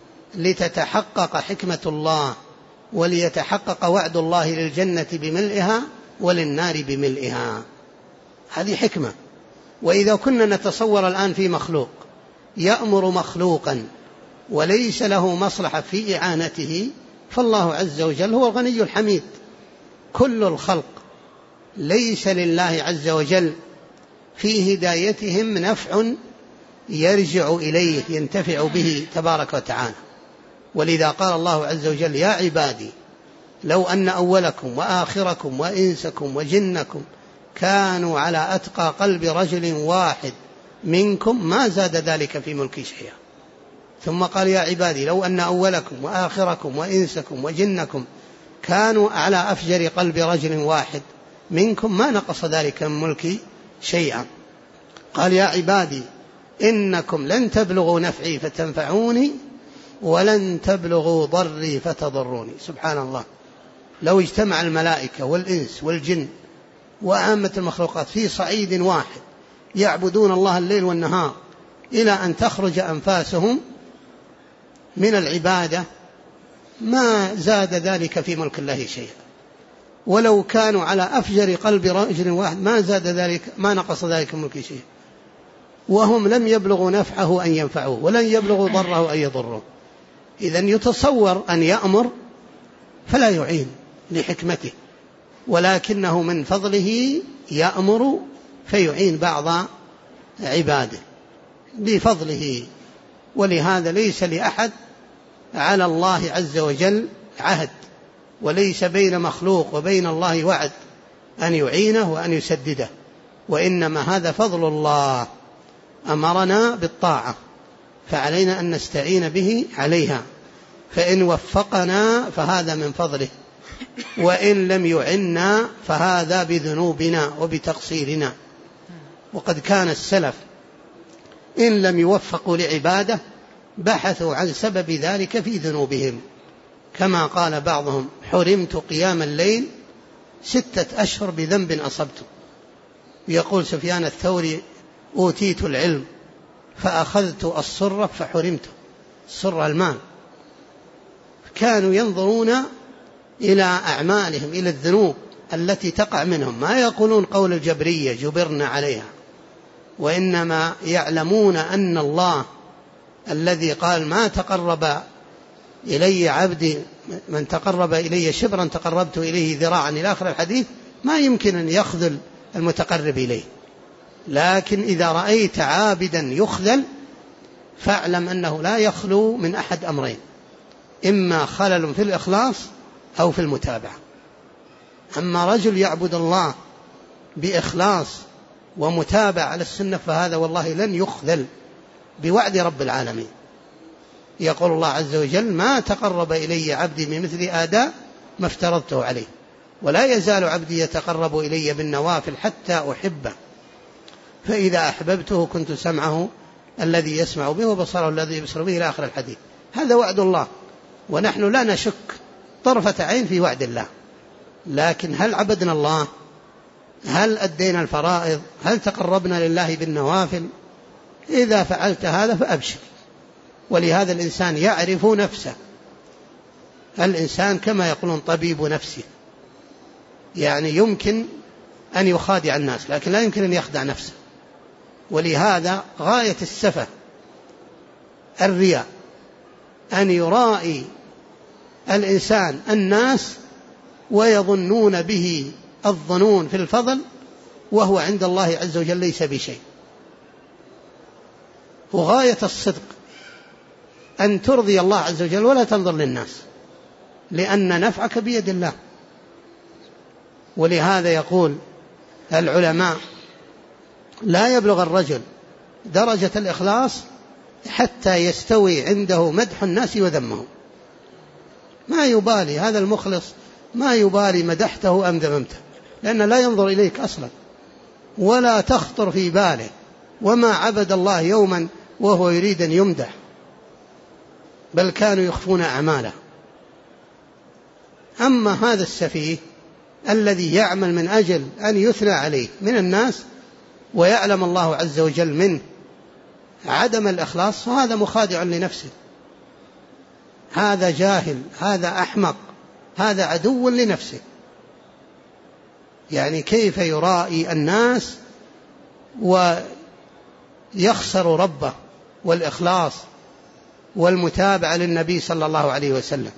لتتحقق حكمة الله وليتحقق وعد الله للجنة بملئها وللنار بملئها. هذه حكمة. وإذا كنا نتصور الآن في مخلوق يأمر مخلوقا وليس له مصلحة في إعانته، فالله عز وجل هو الغني الحميد. كل الخلق ليس لله عز وجل في هدايتهم نفع يرجع إليه ينتفع به تبارك وتعالى. ولذا قال الله عز وجل: يا عبادي لو أن أولكم وآخركم وإنسكم وجنكم كانوا على أتقى قلب رجل واحد منكم ما زاد ذلك في ملكي شيئا. ثم قال: يا عبادي لو أن أولكم وآخركم وإنسكم وجنكم كانوا على أفجر قلب رجل واحد منكم ما نقص ذلك من ملكي شيئا. قال: يا عبادي إنكم لن تبلغوا نفعي فتنفعوني ولن تبلغوا ضري فتضروني. سبحان الله، لو اجتمع الملائكة والإنس والجن وعامة المخلوقات في صعيد واحد يعبدون الله الليل والنهار إلى أن تخرج أنفاسهم من العبادة ما زاد ذلك في ملك الله شيئا، ولو كانوا على أفجر قلب رجل واحد ما زاد ذلك ما نقص ذلك من ملك شيئا، وهم لم يبلغوا نفعه أن ينفعوه ولن يبلغوا ضره أن يضروه. إذن يتصور أن يأمر فلا يعين لحكمته، ولكنه من فضله يأمر فيعين بعض عباده بفضله. ولهذا ليس لأحد على الله عز وجل عهد، وليس بين مخلوق وبين الله وعد أن يعينه وأن يسدده، وإنما هذا فضل الله. أمرنا بالطاعة فعلينا أن نستعين به عليها، فإن وفقنا فهذا من فضله، وإن لم يعنا فهذا بذنوبنا وبتقصيرنا. وقد كان السلف إن لم يوفقوا لعبادة بحثوا عن سبب ذلك في ذنوبهم، كما قال بعضهم: حرمت قيام الليل 6 أشهر بذنب أصبته. يقول سفيان الثوري: أوتيت العلم فأخذت الصرة فحرمته، الصرة المال. كانوا ينظرون إلى أعمالهم، إلى الذنوب التي تقع منهم، ما يقولون قول الجبرية جبرنا عليها، وإنما يعلمون أن الله الذي قال: ما تقرب إلي عبدي من تقرب إلي شبرا تقربت إليه ذراعا إلى آخر الحديث، ما يمكن أن يخذل المتقرب إليه. لكن إذا رأيت عابدا يخذل فاعلم أنه لا يخلو من أحد أمرين: إما خلل في الإخلاص أو في المتابعة. أما رجل يعبد الله بإخلاص ومتابعة على السنة فهذا والله لن يخذل بوعد رب العالمين. يقول الله عز وجل: ما تقرب إلي عبدي بمثل آداء ما افترضته عليه، ولا يزال عبدي يتقرب إلي بالنوافل حتى أحبه، فإذا أحببته كنت سمعه الذي يسمع به وبصره الذي يبصر به إلى آخر الحديث. هذا وعد الله، ونحن لا نشك طرفة عين في وعد الله. لكن هل عبدنا الله؟ هل أدينا الفرائض؟ هل تقربنا لله بالنوافل؟ إذا فعلت هذا فأبشر. ولهذا الإنسان يعرف نفسه. الإنسان كما يقولون طبيب نفسه، يعني يمكن أن يخادع الناس لكن لا يمكن أن يخدع نفسه. ولهذا غاية السفة الرياء، أن يرائي الإنسان الناس ويظنون به الظنون في الفضل وهو عند الله عز وجل ليس بشيء. وغاية الصدق أن ترضي الله عز وجل ولا تنظر للناس، لأن نفعك بيد الله. ولهذا يقول العلماء: لا يبلغ الرجل درجة الإخلاص حتى يستوي عنده مدح الناس وذمهم. ما يبالي هذا المخلص، ما يبالي مدحته أم ذممته، لأنه لا ينظر إليك أصلا ولا تخطر في باله، وما عبد الله يوما وهو يريد أن يمدح. بل كانوا يخفون أعماله. أما هذا السفيه الذي يعمل من أجل أن يثنى عليه من الناس ويعلم الله عز وجل منه عدم الإخلاص، فهذا مخادع لنفسه، هذا جاهل، هذا أحمق، هذا عدو لنفسه. يعني كيف يرائي الناس ويخسر ربه والإخلاص والمتابعة للنبي صلى الله عليه وسلم.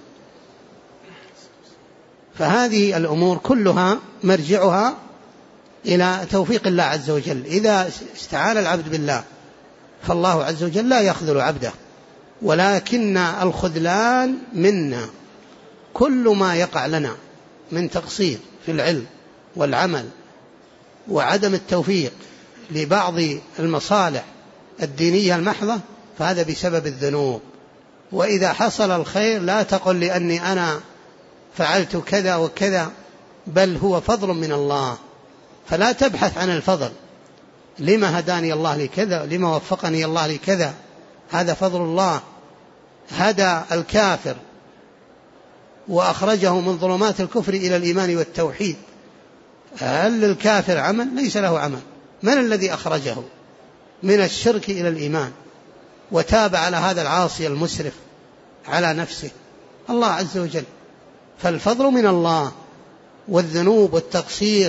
فهذه الأمور كلها مرجعها إلى توفيق الله عز وجل. إذا استعان العبد بالله فالله عز وجل لا يخذل عبده، ولكن الخذلان منا. كل ما يقع لنا من تقصير في العلم والعمل وعدم التوفيق لبعض المصالح الدينية المحضة فهذا بسبب الذنوب. وإذا حصل الخير لا تقل لأني أنا فعلت كذا وكذا، بل هو فضل من الله، فلا تبحث عن الفضل، لما هداني الله لكذا، لما وفقني الله لكذا، هذا فضل الله. هدى الكافر وأخرجه من ظلمات الكفر إلى الإيمان والتوحيد. هل للكافر عمل؟ ليس له عمل. من الذي أخرجه من الشرك إلى الإيمان وتاب على هذا العاصي المسرف على نفسه؟ الله عز وجل. فالفضل من الله، والذنوب والتقصير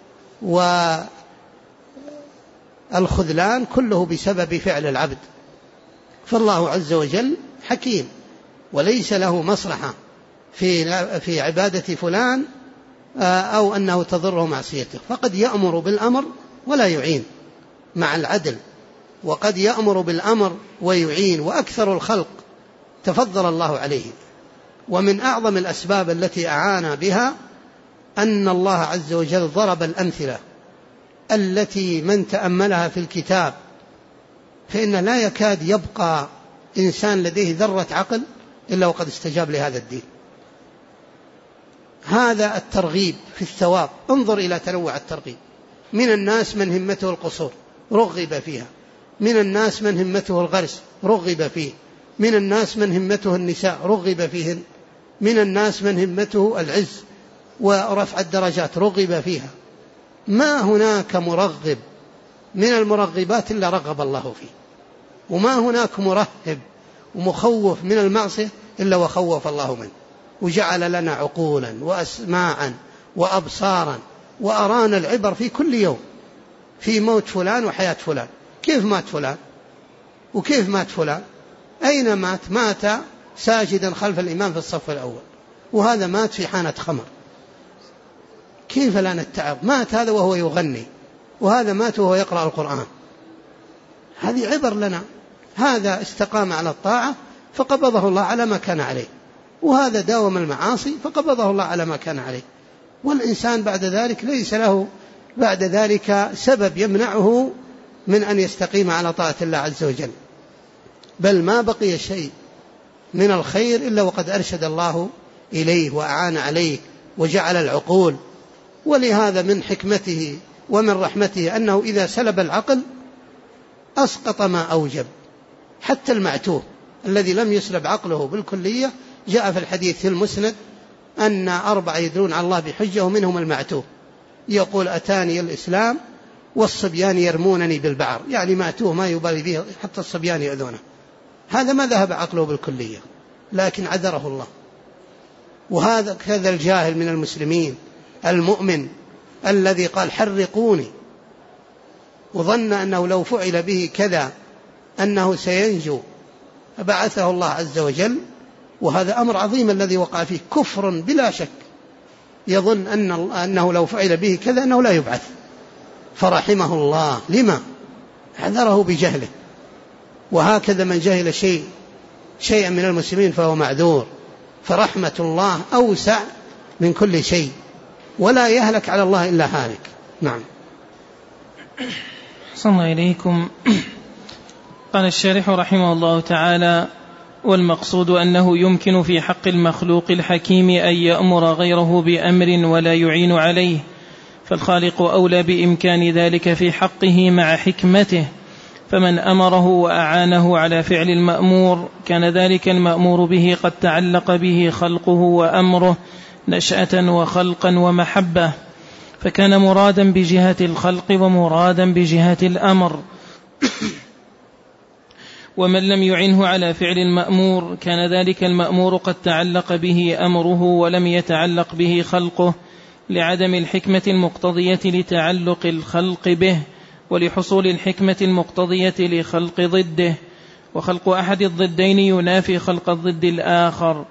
والخذلان كله بسبب فعل العبد. فالله عز وجل حكيم، وليس له مصلحة في عبادة فلان أو أنه تضره معصيته. فقد يأمر بالأمر ولا يعين مع العدل، وقد يأمر بالأمر ويعين، وأكثر الخلق تفضل الله عليه. ومن أعظم الأسباب التي أعان بها أن الله عز وجل ضرب الأمثلة التي من تأملها في الكتاب فإن لا يكاد يبقى إنسان لديه ذرة عقل إلا وقد استجاب لهذا الدين. هذا الترغيب في الثواب، انظر إلى تنوع الترغيب. من الناس من همته القصور رغب فيها، من الناس من همته الغرس رغب فيه، من الناس من همته النساء رغب فيهن، من الناس من همته العز ورفع الدرجات رغب فيها. ما هناك مرغب من المرغبات إلا رغب الله فيه، وما هناك مرهب ومخوف من المعصية إلا وخوف الله منه، وجعل لنا عقولا وأسماعا وأبصارا وأرانا العبر في كل يوم في موت فلان وحياة فلان. كيف مات فلان وكيف مات فلان؟ أين مات؟ مات ساجدا خلف الإمام في الصف الأول، وهذا مات في حانة خمر. كيف لا نتعب؟ مات هذا وهو يغني، وهذا مات وهو يقرأ القرآن. هذه عبر لنا. هذا استقام على الطاعة فقبضه الله على ما كان عليه، وهذا داوم المعاصي فقبضه الله على ما كان عليه. والإنسان بعد ذلك ليس له بعد ذلك سبب يمنعه من أن يستقيم على طاعة الله عز وجل. بل ما بقي شيء من الخير إلا وقد أرشد الله إليه وأعان عليه وجعل العقول. ولهذا من حكمته ومن رحمته أنه إذا سلب العقل أسقط ما أوجب. حتى المعتوه الذي لم يسلب عقله بالكلية، جاء في الحديث في المسند أن 4 يدلون على الله بحجة ومنهم المعتوه، يقول أتاني الإسلام والصبيان يرمونني بالبعر، يعني معتوه ما يبالي به حتى الصبيان يؤذونه. هذا ما ذهب عقله بالكلية لكن عذره الله. وهذا كذا الجاهل من المسلمين المؤمن الذي قال حرقوني، وظن أنه لو فعل به كذا أنه سينجو، فبعثه الله عز وجل. وهذا أمر عظيم الذي وقع فيه، كفر بلا شك، يظن أنه لو فعل به كذا أنه لا يبعث، فرحمه الله. لما؟ عذره بجهله. وهكذا من جهل شيئا من المسلمين فهو معذور. فرحمة الله أوسع من كل شيء، ولا يهلك على الله إلا هالك. نعم. صلى الله إليكم. قال الشارح رحمه الله تعالى: والمقصود أنه يمكن في حق المخلوق الحكيم أن يأمر غيره بأمر ولا يعين عليه، فالخالق أولى بإمكان ذلك في حقه مع حكمته، فمن أمره وأعانه على فعل المأمور كان ذلك المأمور به قد تعلق به خلقه وأمره نشأة وخلقا ومحبة، فكان مرادا بجهة الخلق ومرادا بجهة الأمر. ومن لم يعنه على فعل المأمور كان ذلك المأمور قد تعلق به أمره ولم يتعلق به خلقه، لعدم الحكمة المقتضية لتعلق الخلق به، ولحصول الحكمة المقتضية لخلق ضده. وخلق أحد الضدين ينافي خلق الضد الآخر،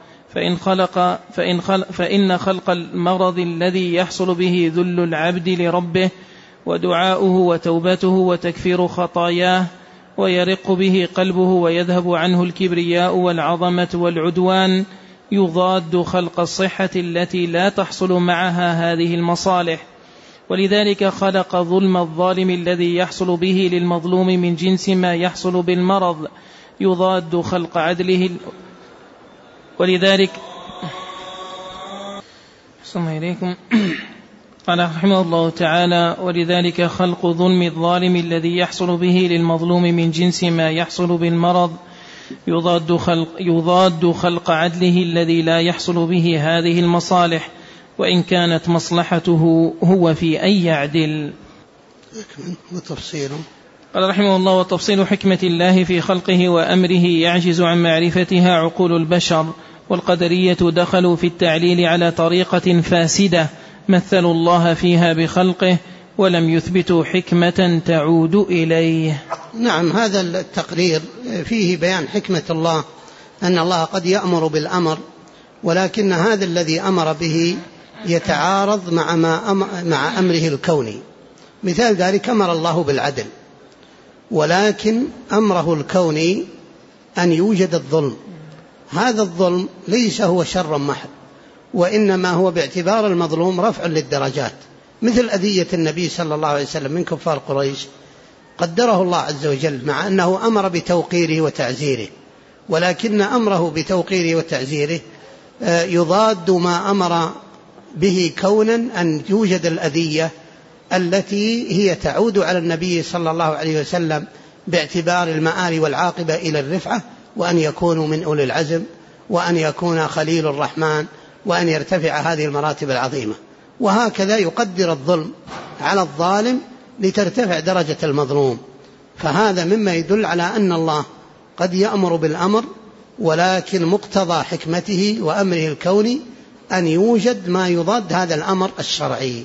فإن خلق المرض الذي يحصل به ذل العبد لربه ودعاؤه وتوبته وتكفير خطاياه ويرق به قلبه ويذهب عنه الكبرياء والعظمة والعدوان يضاد خلق الصحة التي لا تحصل معها هذه المصالح. ولذلك خلق ظلم الظالم الذي يحصل به للمظلوم من جنس ما يحصل بالمرض يضاد خلق عدله. ولذلك قال رحمه الله تعالى: ولذلك خلق ظلم الظالم الذي يحصل به للمظلوم من جنس ما يحصل بالمرض يضاد خلق عدله الذي لا يحصل به هذه المصالح، وإن كانت مصلحته هو في أن يعدل. قال رحمه الله: وتفصيل حكمة الله في خلقه وأمره يعجز عن معرفتها عقول البشر، والقدرية دخلوا في التعليل على طريقة فاسدة مثلوا الله فيها بخلقه ولم يثبتوا حكمة تعود إليه. نعم، هذا التقرير فيه بيان حكمة الله، أن الله قد يأمر بالأمر، ولكن هذا الذي أمر به يتعارض مع أمره الكوني. مثال ذلك: أمر الله بالعدل، ولكن أمره الكوني أن يوجد الظلم. هذا الظلم ليس هو شر محض، وإنما هو باعتبار المظلوم رفع للدرجات، مثل أذية النبي صلى الله عليه وسلم من كفار قريش، قدره الله عز وجل مع أنه أمر بتوقيره وتعزيره، ولكن أمره بتوقيره وتعزيره يضاد ما أمر به كونا أن يوجد الأذية التي هي تعود على النبي صلى الله عليه وسلم باعتبار المآل والعاقبة إلى الرفعة، وأن يكونوا من أولي العزم، وأن يكون خليل الرحمن، وأن يرتفع هذه المراتب العظيمة. وهكذا يقدر الظلم على الظالم لترتفع درجة المظلوم. فهذا مما يدل على أن الله قد يأمر بالأمر، ولكن مقتضى حكمته وأمره الكوني أن يوجد ما يضاد هذا الأمر الشرعي.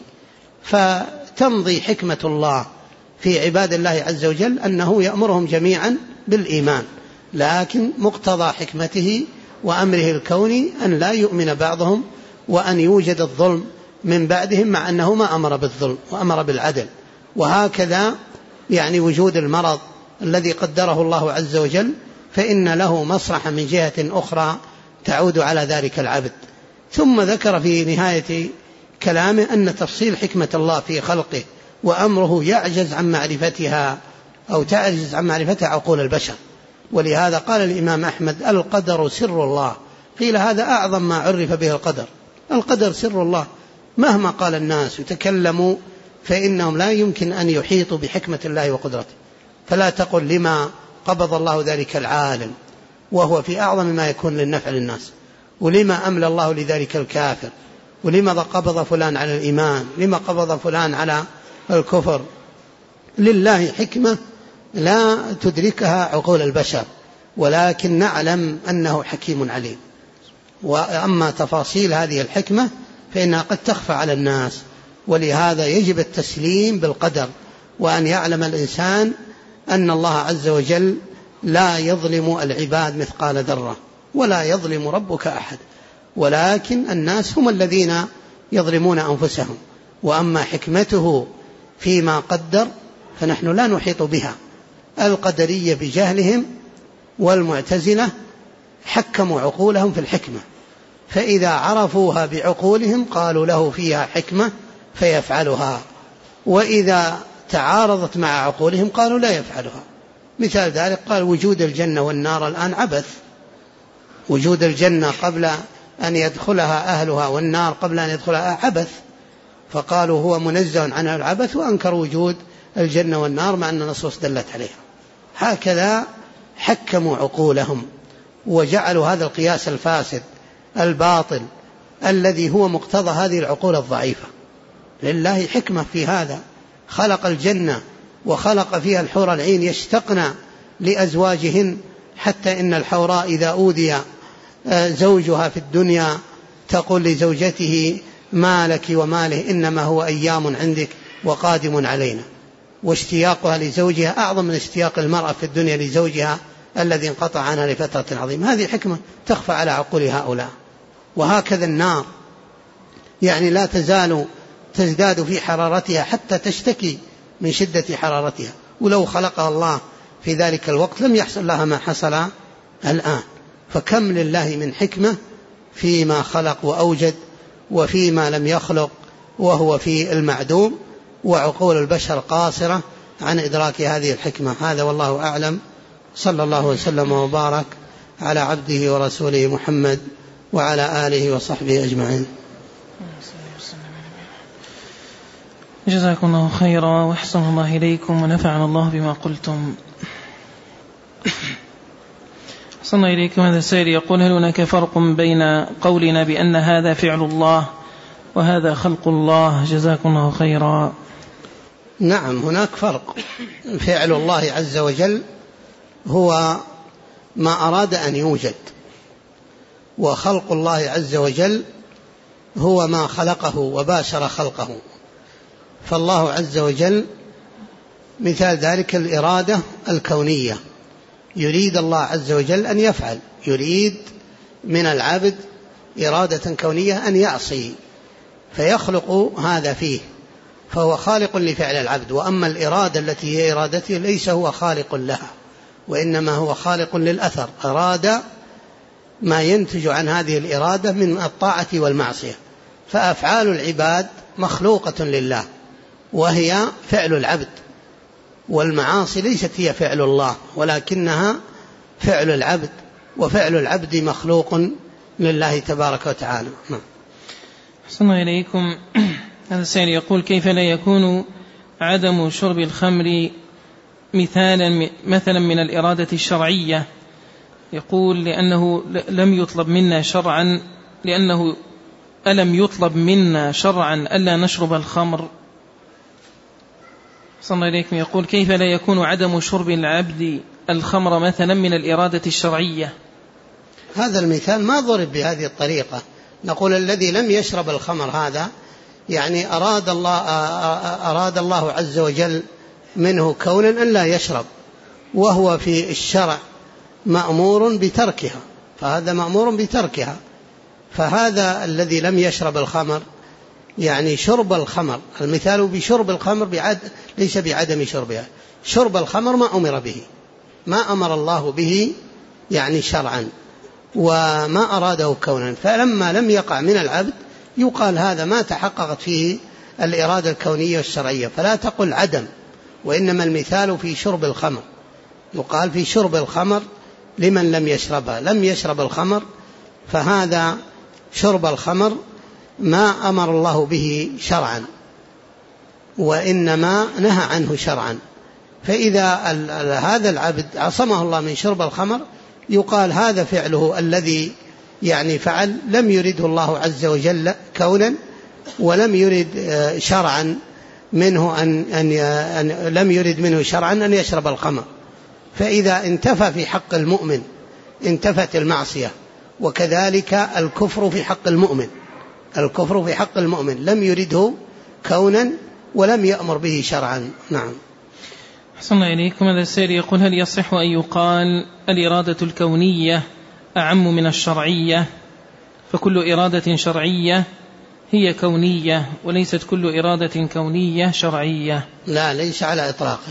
فتمضي حكمة الله في عباد الله عز وجل أنه يأمرهم جميعا بالإيمان، لكن مقتضى حكمته وأمره الكوني أن لا يؤمن بعضهم، وأن يوجد الظلم من بعدهم، مع أنه ما أمر بالظلم وأمر بالعدل. وهكذا يعني وجود المرض الذي قدره الله عز وجل، فإن له مصلحة من جهة أخرى تعود على ذلك العبد. ثم ذكر في نهاية كلامه أن تفصيل حكمة الله في خلقه وأمره يعجز عن معرفتها أو تعجز عن معرفتها عقول البشر. ولهذا قال الإمام أحمد: القدر سر الله. قيل: هذا أعظم ما عرف به القدر. القدر سر الله، مهما قال الناس وتكلموا فإنهم لا يمكن أن يحيطوا بحكمة الله وقدرته. فلا تقل لما قبض الله ذلك العالم وهو في أعظم ما يكون للنفع للناس، ولما أملى الله لذلك الكافر، ولما قبض فلان على الإيمان، لما قبض فلان على الكفر. لله حكمة لا تدركها عقول البشر، ولكن نعلم أنه حكيم عليم. وأما تفاصيل هذه الحكمة فإنها قد تخفى على الناس، ولهذا يجب التسليم بالقدر، وأن يعلم الإنسان أن الله عز وجل لا يظلم العباد مثقال ذرة، ولا يظلم ربك أحد، ولكن الناس هم الذين يظلمون أنفسهم. وأما حكمته فيما قدر فنحن لا نحيط بها. القدرية بجهلهم والمعتزلة حكموا عقولهم في الحكمة، فإذا عرفوها بعقولهم قالوا له فيها حكمة فيفعلها، وإذا تعارضت مع عقولهم قالوا لا يفعلها. مثال ذلك قال: وجود الجنة والنار الآن عبث. وجود الجنة قبل أن يدخلها أهلها والنار قبل أن يدخلها عبث، فقالوا هو منزه عن العبث، وأنكروا وجود الجنة والنار مع أن النصوص دلت عليها. هكذا حكموا عقولهم وجعلوا هذا القياس الفاسد الباطل الذي هو مقتضى هذه العقول الضعيفة. لله حكمة في هذا، خلق الجنة وخلق فيها الحور العين يشتقن لأزواجهن، حتى إن الحوراء إذا أوذي زوجها في الدنيا تقول لزوجته ما لك وماله إنما هو أيام عندك وقادم علينا، واشتياقها لزوجها أعظم من اشتياق المرأة في الدنيا لزوجها الذي انقطع عنها لفترة عظيمة. هذه حكمة تخفى على عقول هؤلاء. وهكذا النار يعني لا تزال تزداد في حرارتها حتى تشتكي من شدة حرارتها، ولو خلقها الله في ذلك الوقت لم يحصل لها ما حصل الآن. فكم لله من حكمة فيما خلق وأوجد وفيما لم يخلق وهو في المعدوم، وعقول البشر قاصرة عن إدراك هذه الحكمة. هذا والله أعلم. صلى الله وسلم وبارك على عبده ورسوله محمد وعلى آله وصحبه أجمعين. جزاكم الله خيرا وأحسن الله إليكم ونفعنا الله بما قلتم. أحسن إليكم. هذا السائل يقول: هل هناك فرق بين قولنا بأن هذا فعل الله وهذا خلق الله؟ جزاكم الله خيرا. نعم، هناك فرق. فعل الله عز وجل هو ما أراد أن يوجد، وخلق الله عز وجل هو ما خلقه وباشر خلقه. فالله عز وجل مثال ذلك الإرادة الكونية، يريد الله عز وجل أن يفعل، يريد من العبد إرادة كونية أن يعصي فيخلق هذا فيه، فهو خالق لفعل العبد. وأما الإرادة التي هي إرادته ليس هو خالق لها، وإنما هو خالق للأثر، أراد ما ينتج عن هذه الإرادة من الطاعة والمعصية. فأفعال العباد مخلوقة لله وهي فعل العبد، والمعاصي ليست هي فعل الله ولكنها فعل العبد، وفعل العبد مخلوق لله تبارك وتعالى. أحسن إليكم. هذا السائل يقول: كيف لا يكون عدم شرب الخمر مثلا من الإرادة الشرعية؟ يقول: لأنه لم يطلب منا شرعا، لأنه ألم يطلب منا شرعا ألا نشرب الخمر. صلى الله عليكم. يقول: كيف لا يكون عدم شرب العبد الخمر مثلا من الإرادة الشرعية؟ هذا المثال ما ضرب بهذه الطريقة. نقول الذي لم يشرب الخمر هذا يعني أراد الله عز وجل منه كونا أن لا يشرب، وهو في الشرع مأمور بتركها، فهذا مأمور بتركها. فهذا الذي لم يشرب الخمر يعني شرب الخمر، المثال بشرب الخمر ليس بعدم شربها. شرب الخمر ما أمر به، ما أمر الله به يعني شرعا، وما أراده كونا. فلما لم يقع من العبد يقال هذا ما تحققت فيه الإرادة الكونية والشرعية، فلا تقل عدم، وإنما المثال في شرب الخمر. يقال في شرب الخمر لمن لم يشربها، لم يشرب الخمر، فهذا شرب الخمر ما أمر الله به شرعا وإنما نهى عنه شرعا. فإذا هذا العبد عصمه الله من شرب الخمر يقال هذا فعله الذي يعني فعل لم يرده الله عز وجل كونا، ولم يرد شرعا منه لم يرد منه شرعا أن يشرب الخمر. فإذا انتفى في حق المؤمن انتفت المعصية، وكذلك الكفر في حق المؤمن، الكفر في حق المؤمن لم يرده كونا ولم يأمر به شرعا. نعم. أحسن الله إليكم. هذا السائل يقول: هل يصح أن يقال الإرادة الكونية أعم من الشرعية، فكل إرادة شرعية هي كونية وليست كل إرادة كونية شرعية؟ لا، ليس على إطلاقه.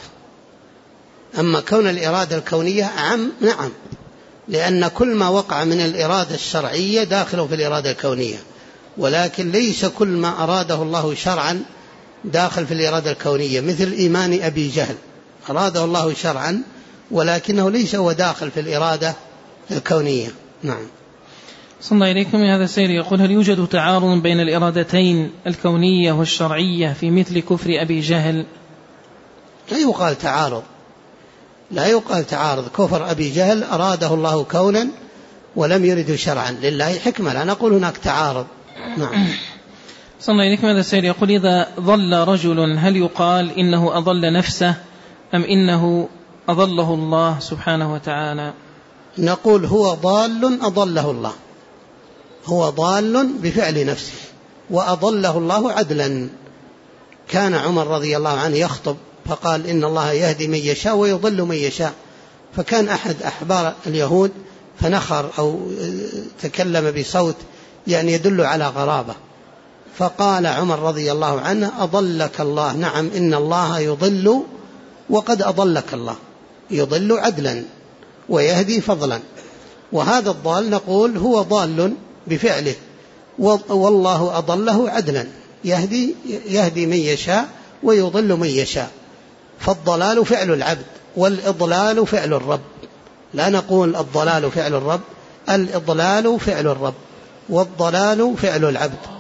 أما كون الإرادة الكونية أعم، نعم، لأن كل ما وقع من الإرادة الشرعية داخل في الإرادة الكونية، ولكن ليس كل ما أراده الله شرعا داخل في الإرادة الكونية. مثل إيمان أبي جهل أراده الله شرعا ولكنه ليس هو داخل في الإرادة الكونية. نعم. صلى الله إليكم. هذا السائل يقول: هل يوجد تعارض بين الإرادتين الكونية والشرعية في مثل كفر أبي جهل؟ لا يقال تعارض، لا يقال تعارض. كفر أبي جهل أراده الله كونا ولم يرد شرعا، لله حكمة، لا نقول هناك تعارض. نعم. صلى الله عليكم. هذا السائل يقول: إذا ضل رجل هل يقال إنه أضل نفسه أم إنه أضله الله سبحانه وتعالى؟ نقول هو ضال أضله الله، هو ضال بفعل نفسه وأضله الله عدلا. كان عمر رضي الله عنه يخطب فقال: إن الله يهدي من يشاء ويضل من يشاء. فكان أحد أحبار اليهود فنخر أو تكلم بصوت يعني يدل على غرابة، فقال عمر رضي الله عنه: أضلك الله. نعم، إن الله يضل وقد أضلك الله، يضل عدلا ويهدي فضلا. وهذا الضال نقول هو ضال بفعله، والله أضله عدلا، يهدي من يشاء ويضل من يشاء. فالضلال فعل العبد والإضلال فعل الرب، لا نقول الضلال فعل الرب، الإضلال فعل الرب والضلال فعل العبد.